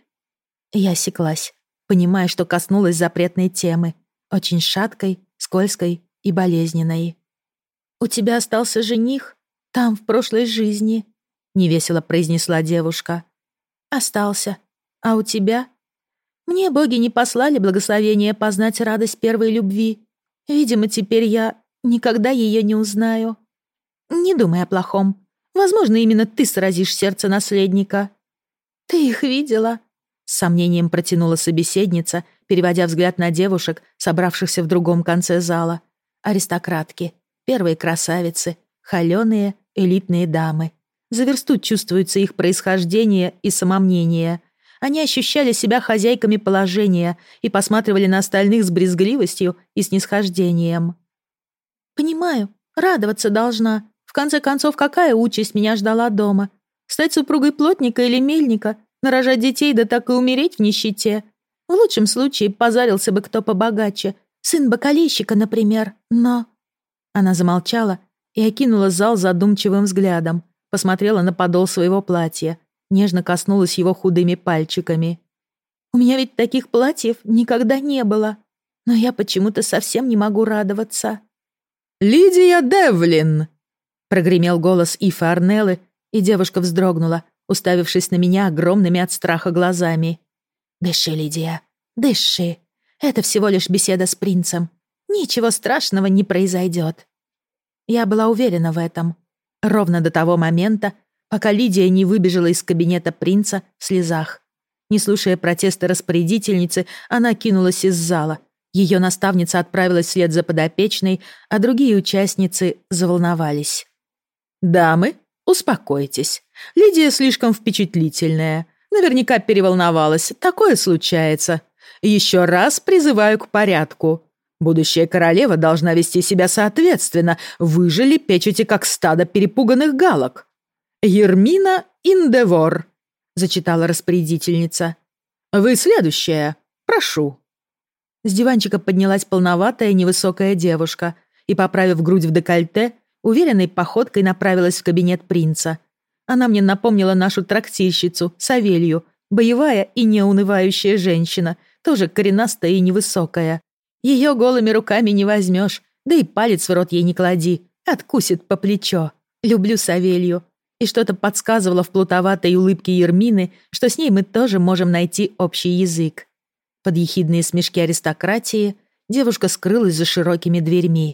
Я осеклась, понимая, что коснулась запретной темы, очень шаткой, скользкой и болезненной. «У тебя остался жених? Там, в прошлой жизни», — невесело произнесла девушка. «Остался. А у тебя?» «Мне боги не послали благословения познать радость первой любви. Видимо, теперь я никогда ее не узнаю. Не думай о плохом. Возможно, именно ты сразишь сердце наследника». «Ты их видела?» — с сомнением протянула собеседница, переводя взгляд на девушек, собравшихся в другом конце зала. Аристократки, первые красавицы, холёные, элитные дамы. За версту чувствуется их происхождение и самомнение. Они ощущали себя хозяйками положения и посматривали на остальных с брезгливостью и снисхождением. «Понимаю, радоваться должна. В конце концов, какая участь меня ждала дома? Стать супругой плотника или мельника, нарожать детей да так и умереть в нищете? В лучшем случае позарился бы кто побогаче, сын бакалейщика, например, но...» Она замолчала и окинула зал задумчивым взглядом, посмотрела на подол своего платья, нежно коснулась его худыми пальчиками. «У меня ведь таких платьев никогда не было, но я почему-то совсем не могу радоваться». «Лидия Девлин!» — прогремел голос Ифы Арнеллы, и девушка вздрогнула, уставившись на меня огромными от страха глазами. «Дыши, Лидия, дыши. Это всего лишь беседа с принцем. Ничего страшного не произойдет». Я была уверена в этом. Ровно до того момента, пока Лидия не выбежала из кабинета принца в слезах. Не слушая протеста распорядительницы, она кинулась из зала. Ее наставница отправилась вслед за подопечной, а другие участницы заволновались. «Дамы, успокойтесь. Лидия слишком впечатлительная. Наверняка переволновалась. Такое случается. Еще раз призываю к порядку. Будущая королева должна вести себя соответственно. Вы же лепечете, как стадо перепуганных галок. Ермина Индевор», — зачитала распорядительница. «Вы следующая. Прошу». С диванчика поднялась полноватая невысокая девушка и, поправив грудь в декольте, уверенной походкой направилась в кабинет принца. Она мне напомнила нашу трактирщицу, Савелью, боевая и неунывающая женщина, тоже коренастая и невысокая. Ее голыми руками не возьмешь, да и палец в рот ей не клади, откусит по плечо. Люблю Савелью. И что-то подсказывало в плутоватой улыбке Ермины, что с ней мы тоже можем найти общий язык. Под ехидные смешки аристократии девушка скрылась за широкими дверьми.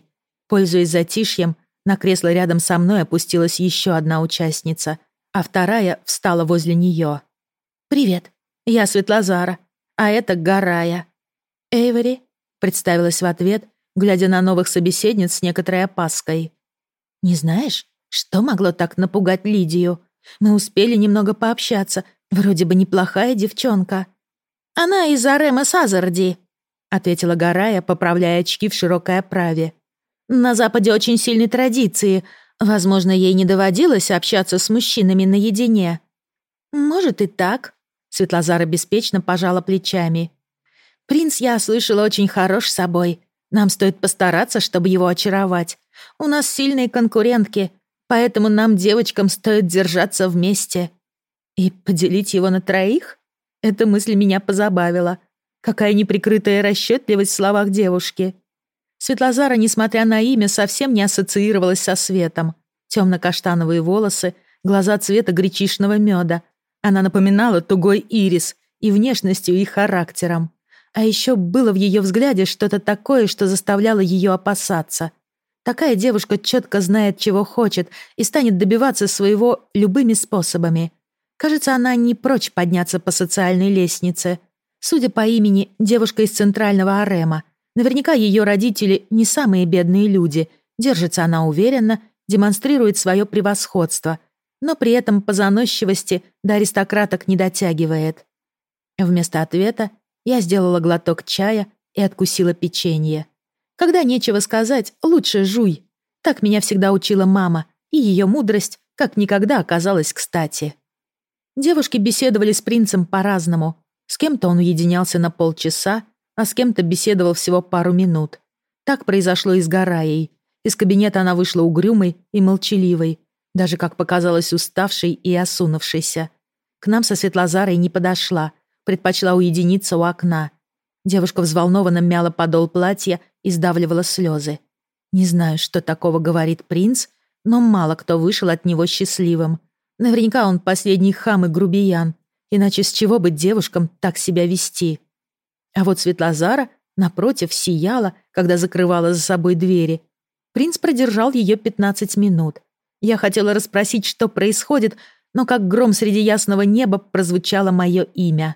Пользуясь затишьем, на кресло рядом со мной опустилась еще одна участница, а вторая встала возле нее. «Привет, я Светлозара, а это Гарая». «Эйвори», — представилась в ответ, глядя на новых собеседниц с некоторой опаской. «Не знаешь, что могло так напугать Лидию? Мы успели немного пообщаться, вроде бы неплохая девчонка». «Она из Арема Сазарди», — ответила Гарая, поправляя очки в широкой оправе. «На Западе очень сильные традиции. Возможно, ей не доводилось общаться с мужчинами наедине». «Может и так», — Светлозара беспечно пожала плечами. «Принц, я слышала, очень хорош собой. Нам стоит постараться, чтобы его очаровать. У нас сильные конкурентки, поэтому нам, девочкам, стоит держаться вместе». «И поделить его на троих?» Эта мысль меня позабавила. Какая неприкрытая расчетливость в словах девушки. Светлозара, несмотря на имя, совсем не ассоциировалась со светом. Темно-каштановые волосы, глаза цвета гречишного меда. Она напоминала тугой ирис и внешностью, и характером. А еще было в ее взгляде что-то такое, что заставляло ее опасаться. Такая девушка четко знает, чего хочет, и станет добиваться своего любыми способами. Кажется, она не прочь подняться по социальной лестнице. Судя по имени, девушка из центрального Арема. Наверняка ее родители не самые бедные люди. Держится она уверенно, демонстрирует свое превосходство, но при этом по заносчивости до аристократок не дотягивает. Вместо ответа я сделала глоток чая и откусила печенье. Когда нечего сказать, лучше жуй. Так меня всегда учила мама, и ее мудрость как никогда оказалась кстати. Девушки беседовали с принцем по-разному. С кем-то он уединялся на полчаса, а с кем-то беседовал всего пару минут. Так произошло и с Гараей. Из кабинета она вышла угрюмой и молчаливой, даже, как показалось, уставшей и осунувшейся. К нам со Светлозарой не подошла, предпочла уединиться у окна. Девушка взволнованно мяла подол платья и сдавливала слезы. Не знаю, что такого говорит принц, но мало кто вышел от него счастливым. Наверняка он последний хам и грубиян, иначе с чего бы девушкам так себя вести? А вот Светлозара, напротив, сияла, когда закрывала за собой двери. Принц продержал ее 15 минут. Я хотела расспросить, что происходит, но как гром среди ясного неба прозвучало мое имя.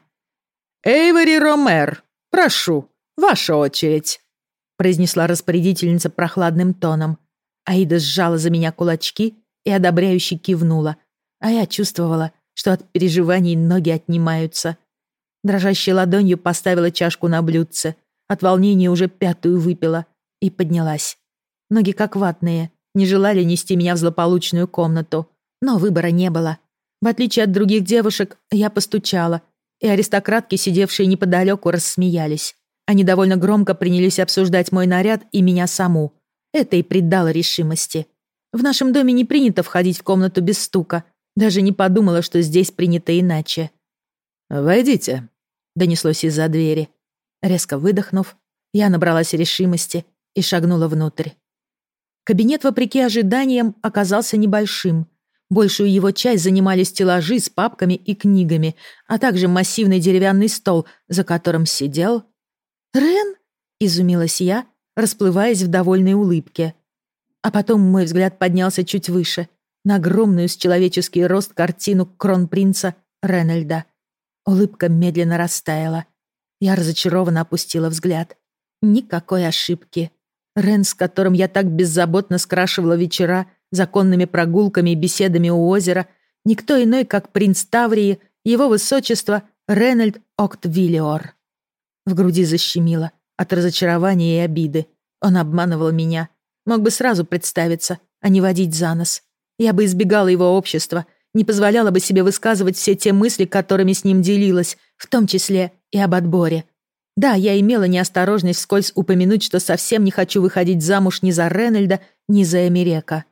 «Эйвори Ромер, прошу, ваша очередь», произнесла распорядительница прохладным тоном. Аида сжала за меня кулачки и одобряюще кивнула, а я чувствовала, что от переживаний ноги отнимаются. Дрожащей ладонью поставила чашку на блюдце, от волнения уже 5-ю выпила и поднялась. Ноги как ватные, не желали нести меня в злополучную комнату, но выбора не было. В отличие от других девушек, я постучала, и аристократки, сидевшие неподалеку, рассмеялись. Они довольно громко принялись обсуждать мой наряд и меня саму. Это и придало решимости. В нашем доме не принято входить в комнату без стука. Даже не подумала, что здесь принято иначе. «Войдите», — донеслось из-за двери. Резко выдохнув, я набралась решимости и шагнула внутрь. Кабинет, вопреки ожиданиям, оказался небольшим. Большую его часть занимали стеллажи с папками и книгами, а также массивный деревянный стол, за которым сидел... «Рен?» — изумилась я, расплываясь в довольной улыбке. А потом мой взгляд поднялся чуть выше, на огромную с человеческий рост картину кронпринца Ренальда. Улыбка медленно растаяла. Я разочарованно опустила взгляд. Никакой ошибки. Рен, с которым я так беззаботно скрашивала вечера законными прогулками и беседами у озера, никто иной, как принц Таврии, его высочество Ренальд Октвиллиор. В груди защемило от разочарования и обиды. Он обманывал меня. Мог бы сразу представиться, а не водить за нос. Я бы избегала его общества, не позволяла бы себе высказывать все те мысли, которыми с ним делилась, в том числе и об отборе. Да, я имела неосторожность вскользь упомянуть, что совсем не хочу выходить замуж ни за Ренальда, ни за Эмирека.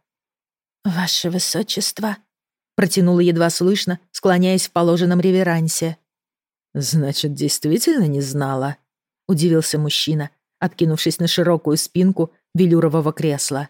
«Ваше высочество», — протянула едва слышно, склоняясь в положенном реверансе. «Значит, действительно не знала?» — удивился мужчина, откинувшись на широкую спинку велюрового кресла.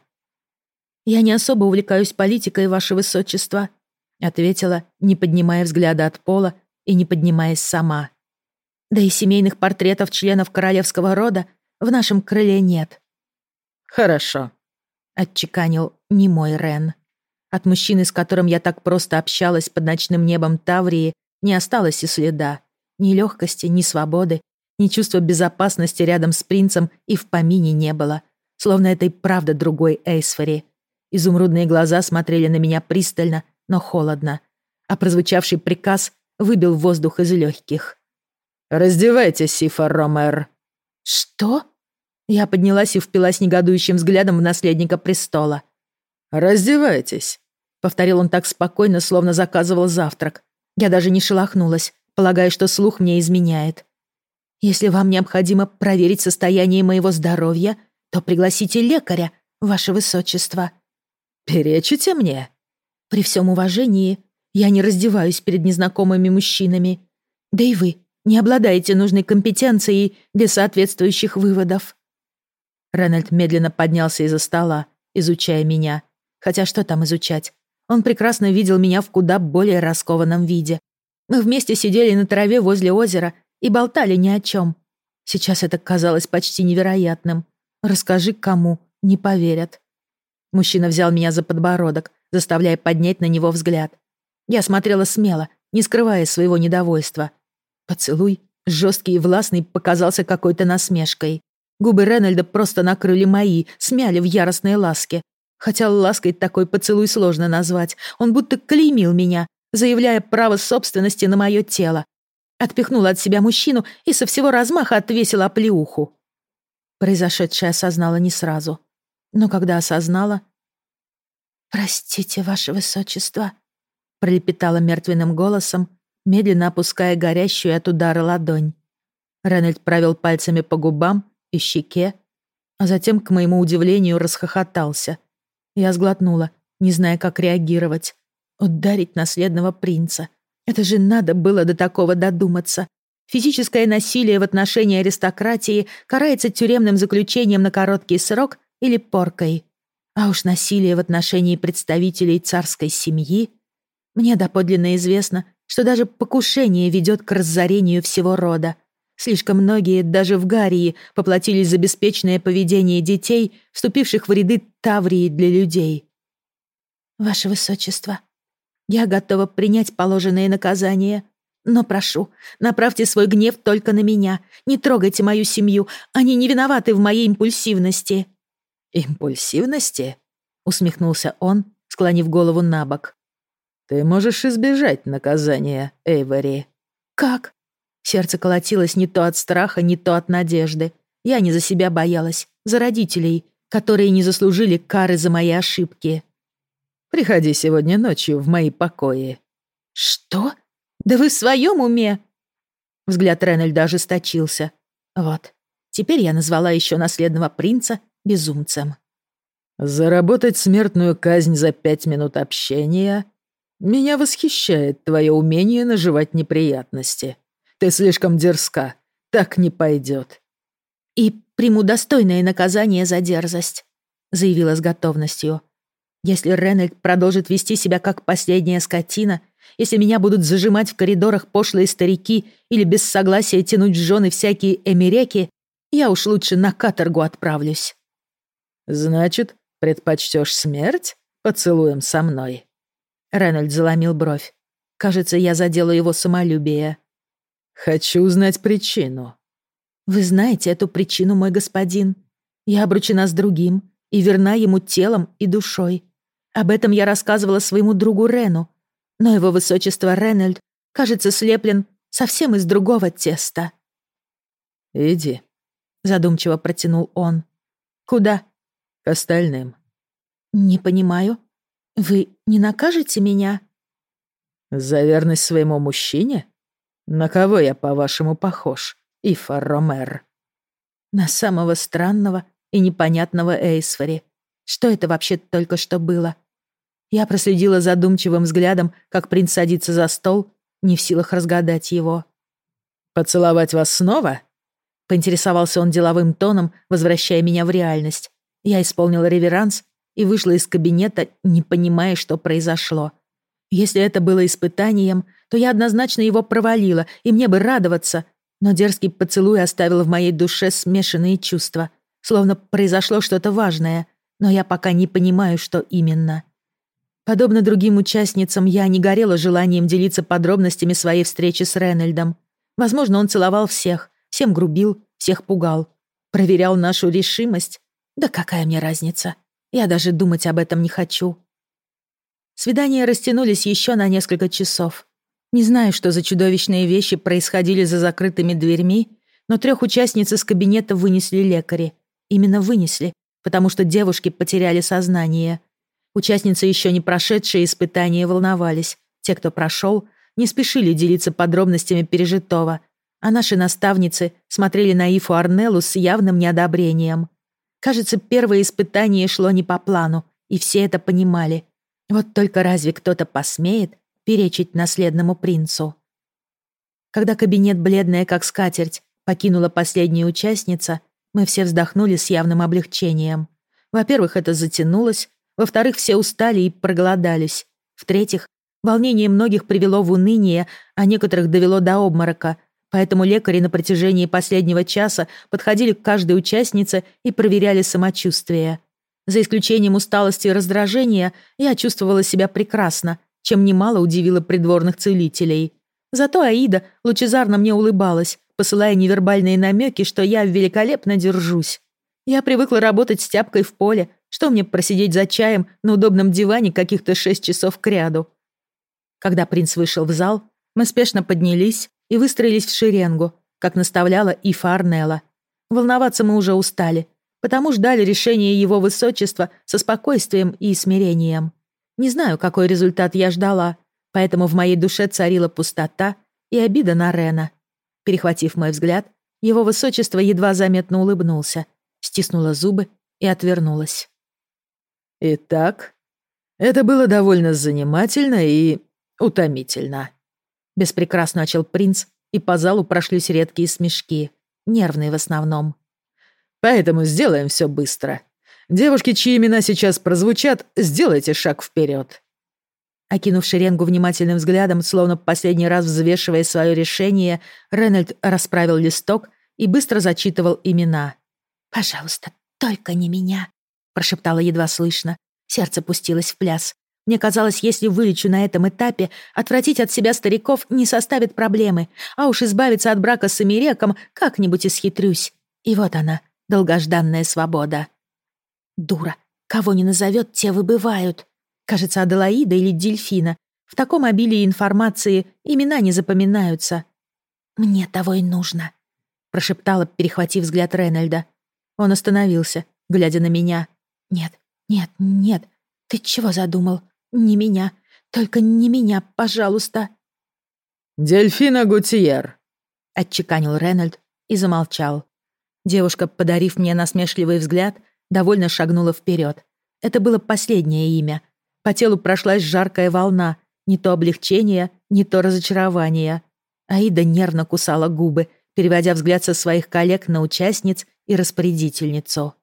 «Я не особо увлекаюсь политикой, ваше высочество», — ответила, не поднимая взгляда от пола и не поднимаясь сама. «Да и семейных портретов членов королевского рода в нашем крыле нет». «Хорошо. — отчеканил немой Рен. От мужчины, с которым я так просто общалась под ночным небом Таврии, не осталось и следа. Ни легкости, ни свободы, ни чувства безопасности рядом с принцем и в помине не было. Словно это и правда другой Эйсфери. Изумрудные глаза смотрели на меня пристально, но холодно. А прозвучавший приказ выбил воздух из легких. «Раздевайтесь, Сифа Ромер». «Что?» Я поднялась и впилась негодующим взглядом в наследника престола. «Раздевайтесь», — повторил он так спокойно, словно заказывал завтрак. Я даже не шелохнулась, полагая, что слух мне изменяет. «Если вам необходимо проверить состояние моего здоровья, то пригласите лекаря, ваше высочество». «Перечите мне?» «При всем уважении, я не раздеваюсь перед незнакомыми мужчинами. Да и вы не обладаете нужной компетенцией для соответствующих выводов». Ренальд медленно поднялся из-за стола, изучая меня. Хотя что там изучать? Он прекрасно видел меня в куда более раскованном виде. Мы вместе сидели на траве возле озера и болтали ни о чем. Сейчас это казалось почти невероятным. Расскажи кому, не поверят. Мужчина взял меня за подбородок, заставляя поднять на него взгляд. Я смотрела смело, не скрывая своего недовольства. Поцелуй, жесткий и властный, показался какой-то насмешкой. Губы Ренальда просто накрыли мои, смяли в яростной ласке. Хотя лаской такой поцелуй сложно назвать. Он будто клеймил меня, заявляя право собственности на мое тело. Отпихнула от себя мужчину и со всего размаха отвесила оплеуху. Произошедшее осознала не сразу. Но когда осознала... «Простите, ваше высочество», — пролепетала мертвенным голосом, медленно опуская горящую от удара ладонь. Ренальд провел пальцами по губам и щеке, а затем, к моему удивлению, расхохотался. Я сглотнула, не зная, как реагировать. Ударить наследного принца. Это же надо было до такого додуматься. Физическое насилие в отношении аристократии карается тюремным заключением на короткий срок или поркой. А уж насилие в отношении представителей царской семьи... Мне доподлинно известно, что даже покушение ведет к разорению всего рода. Слишком многие, даже в Гарии, поплатились за беспечное поведение детей, вступивших в ряды Таврии для людей. «Ваше высочество, я готова принять положенное наказание, но прошу, направьте свой гнев только на меня. Не трогайте мою семью, они не виноваты в моей импульсивности». «Импульсивности?» — усмехнулся он, склонив голову на бок. «Ты можешь избежать наказания, Эйвори». «Как?» Сердце колотилось не то от страха, не то от надежды. Я не за себя боялась, за родителей, которые не заслужили кары за мои ошибки. «Приходи сегодня ночью в мои покои». «Что? Да вы в своем уме?» Взгляд Ренальда ожесточился. Вот, теперь я назвала еще наследного принца безумцем. «Заработать смертную казнь за 5 минут общения? Меня восхищает твое умение наживать неприятности. Ты слишком дерзка. Так не пойдет». «И приму достойное наказание за дерзость», — заявила с готовностью. «Если Ренальд продолжит вести себя как последняя скотина, если меня будут зажимать в коридорах пошлые старики или без согласия тянуть в жены всякие эмиреки, я уж лучше на каторгу отправлюсь». «Значит, предпочтешь смерть поцелуем со мной?» Ренальд заломил бровь. Кажется, я задела его самолюбие. «Хочу узнать причину». «Вы знаете эту причину, мой господин. Я обручена с другим и верна ему телом и душой. Об этом я рассказывала своему другу Рену, но его высочество Ренальд, кажется, слеплен совсем из другого теста». «Иди», — задумчиво протянул он. «Куда?» «К остальным». «Не понимаю. Вы не накажете меня?» «За верность своему мужчине? На кого я, по-вашему, похож, Ифа Ромер?» «На самого странного и непонятного Эйсфори. Что это вообще только что было?» Я проследила задумчивым взглядом, как принц садится за стол, не в силах разгадать его. «Поцеловать вас снова?» Поинтересовался он деловым тоном, возвращая меня в реальность. Я исполнила реверанс и вышла из кабинета, не понимая, что произошло. Если это было испытанием, то я однозначно его провалила, и мне бы радоваться, но дерзкий поцелуй оставил в моей душе смешанные чувства, словно произошло что-то важное, но я пока не понимаю, что именно. Подобно другим участницам, я не горела желанием делиться подробностями своей встречи с Ренальдом. Возможно, он целовал всех, всем грубил, всех пугал. Проверял нашу решимость. Да какая мне разница? Я даже думать об этом не хочу. Свидания растянулись еще на несколько часов. Не знаю, что за чудовищные вещи происходили за закрытыми дверьми, но 3 участниц из кабинета вынесли лекари. Именно вынесли, потому что девушки потеряли сознание. Участницы, еще не прошедшие испытания, волновались. Те, кто прошел, не спешили делиться подробностями пережитого, а наши наставницы смотрели на Ифу Арнеллу с явным неодобрением. Кажется, первое испытание шло не по плану, и все это понимали. Вот только разве кто-то посмеет перечить наследному принцу? Когда кабинет, бледная как скатерть, покинула последняя участница, мы все вздохнули с явным облегчением. Во-первых, это затянулось. Во-вторых, все устали и проголодались. В-третьих, волнение многих привело в уныние, а некоторых довело до обморока. Поэтому лекари на протяжении последнего часа подходили к каждой участнице и проверяли самочувствие. За исключением усталости и раздражения, я чувствовала себя прекрасно, чем немало удивило придворных целителей. Зато Аида лучезарно мне улыбалась, посылая невербальные намеки, что я великолепно держусь. Я привыкла работать с тяпкой в поле, что мне просидеть за чаем на удобном диване каких-то 6 часов кряду. Когда принц вышел в зал, мы спешно поднялись и выстроились в шеренгу, как наставляла Ифа Арнелла. Волноваться мы уже устали, потому ждали решения его высочества со спокойствием и смирением. Не знаю, какой результат я ждала, поэтому в моей душе царила пустота и обида на Рена. Перехватив мой взгляд, его высочество едва заметно улыбнулся, стиснула зубы и отвернулась. «Итак, это было довольно занимательно и утомительно», — беспрекрасно начал принц, и по залу прошлись редкие смешки, нервные в основном. «Поэтому сделаем все быстро. Девушки, чьи имена сейчас прозвучат, сделайте шаг вперед». Окинув шеренгу внимательным взглядом, словно последний раз взвешивая свое решение, Ренальд расправил листок и быстро зачитывал имена. «Пожалуйста, только не меня», — прошептала едва слышно. Сердце пустилось в пляс. Мне казалось, если вылечу на этом этапе, отвратить от себя стариков не составит проблемы, а уж избавиться от брака с Эмиреком как-нибудь исхитрюсь. И вот она, долгожданная свобода. Дура. Кого не назовет, те выбывают. Кажется, Аделаида или Дельфина. В таком обилии информации имена не запоминаются. «Мне того и нужно», — прошептала, перехватив взгляд Ренальда. Он остановился, глядя на меня. «Нет, нет, нет. Ты чего задумал? Не меня. Только не меня, пожалуйста». «Дельфина Гутьер», — отчеканил Ренальд и замолчал. Девушка, подарив мне насмешливый взгляд, довольно шагнула вперед. Это было последнее имя. По телу прошлась жаркая волна, не то облегчения, не то разочарования. Аида нервно кусала губы, переводя взгляд со своих коллег на участниц и распорядительницу.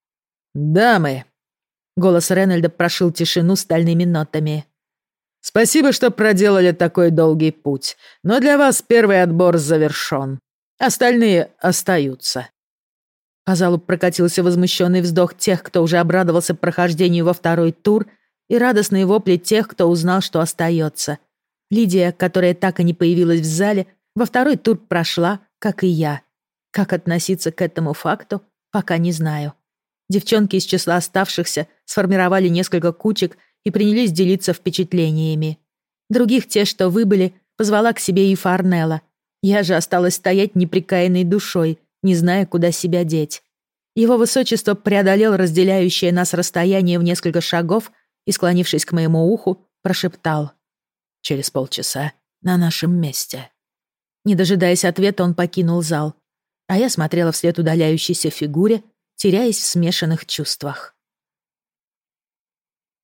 «Дамы», — голос Ренальда прошил тишину стальными нотами. «Спасибо, что проделали такой долгий путь, но для вас первый отбор завершён. Остальные остаются». По залу прокатился возмущенный вздох тех, кто уже обрадовался прохождению во второй тур, и радостные вопли тех, кто узнал, что остается. Лидия, которая так и не появилась в зале, во второй тур прошла, как и я. Как относиться к этому факту, пока не знаю. Девчонки из числа оставшихся сформировали несколько кучек и принялись делиться впечатлениями. Других, те, что выбыли, позвала к себе Ифа Арнелла. Я же осталась стоять неприкаянной душой, не зная, куда себя деть. Его высочество преодолел разделяющее нас расстояние в несколько шагов и, склонившись к моему уху, прошептал: «Через полчаса на нашем месте». Не дожидаясь ответа, он покинул зал, а я смотрела вслед удаляющейся фигуре, теряясь в смешанных чувствах.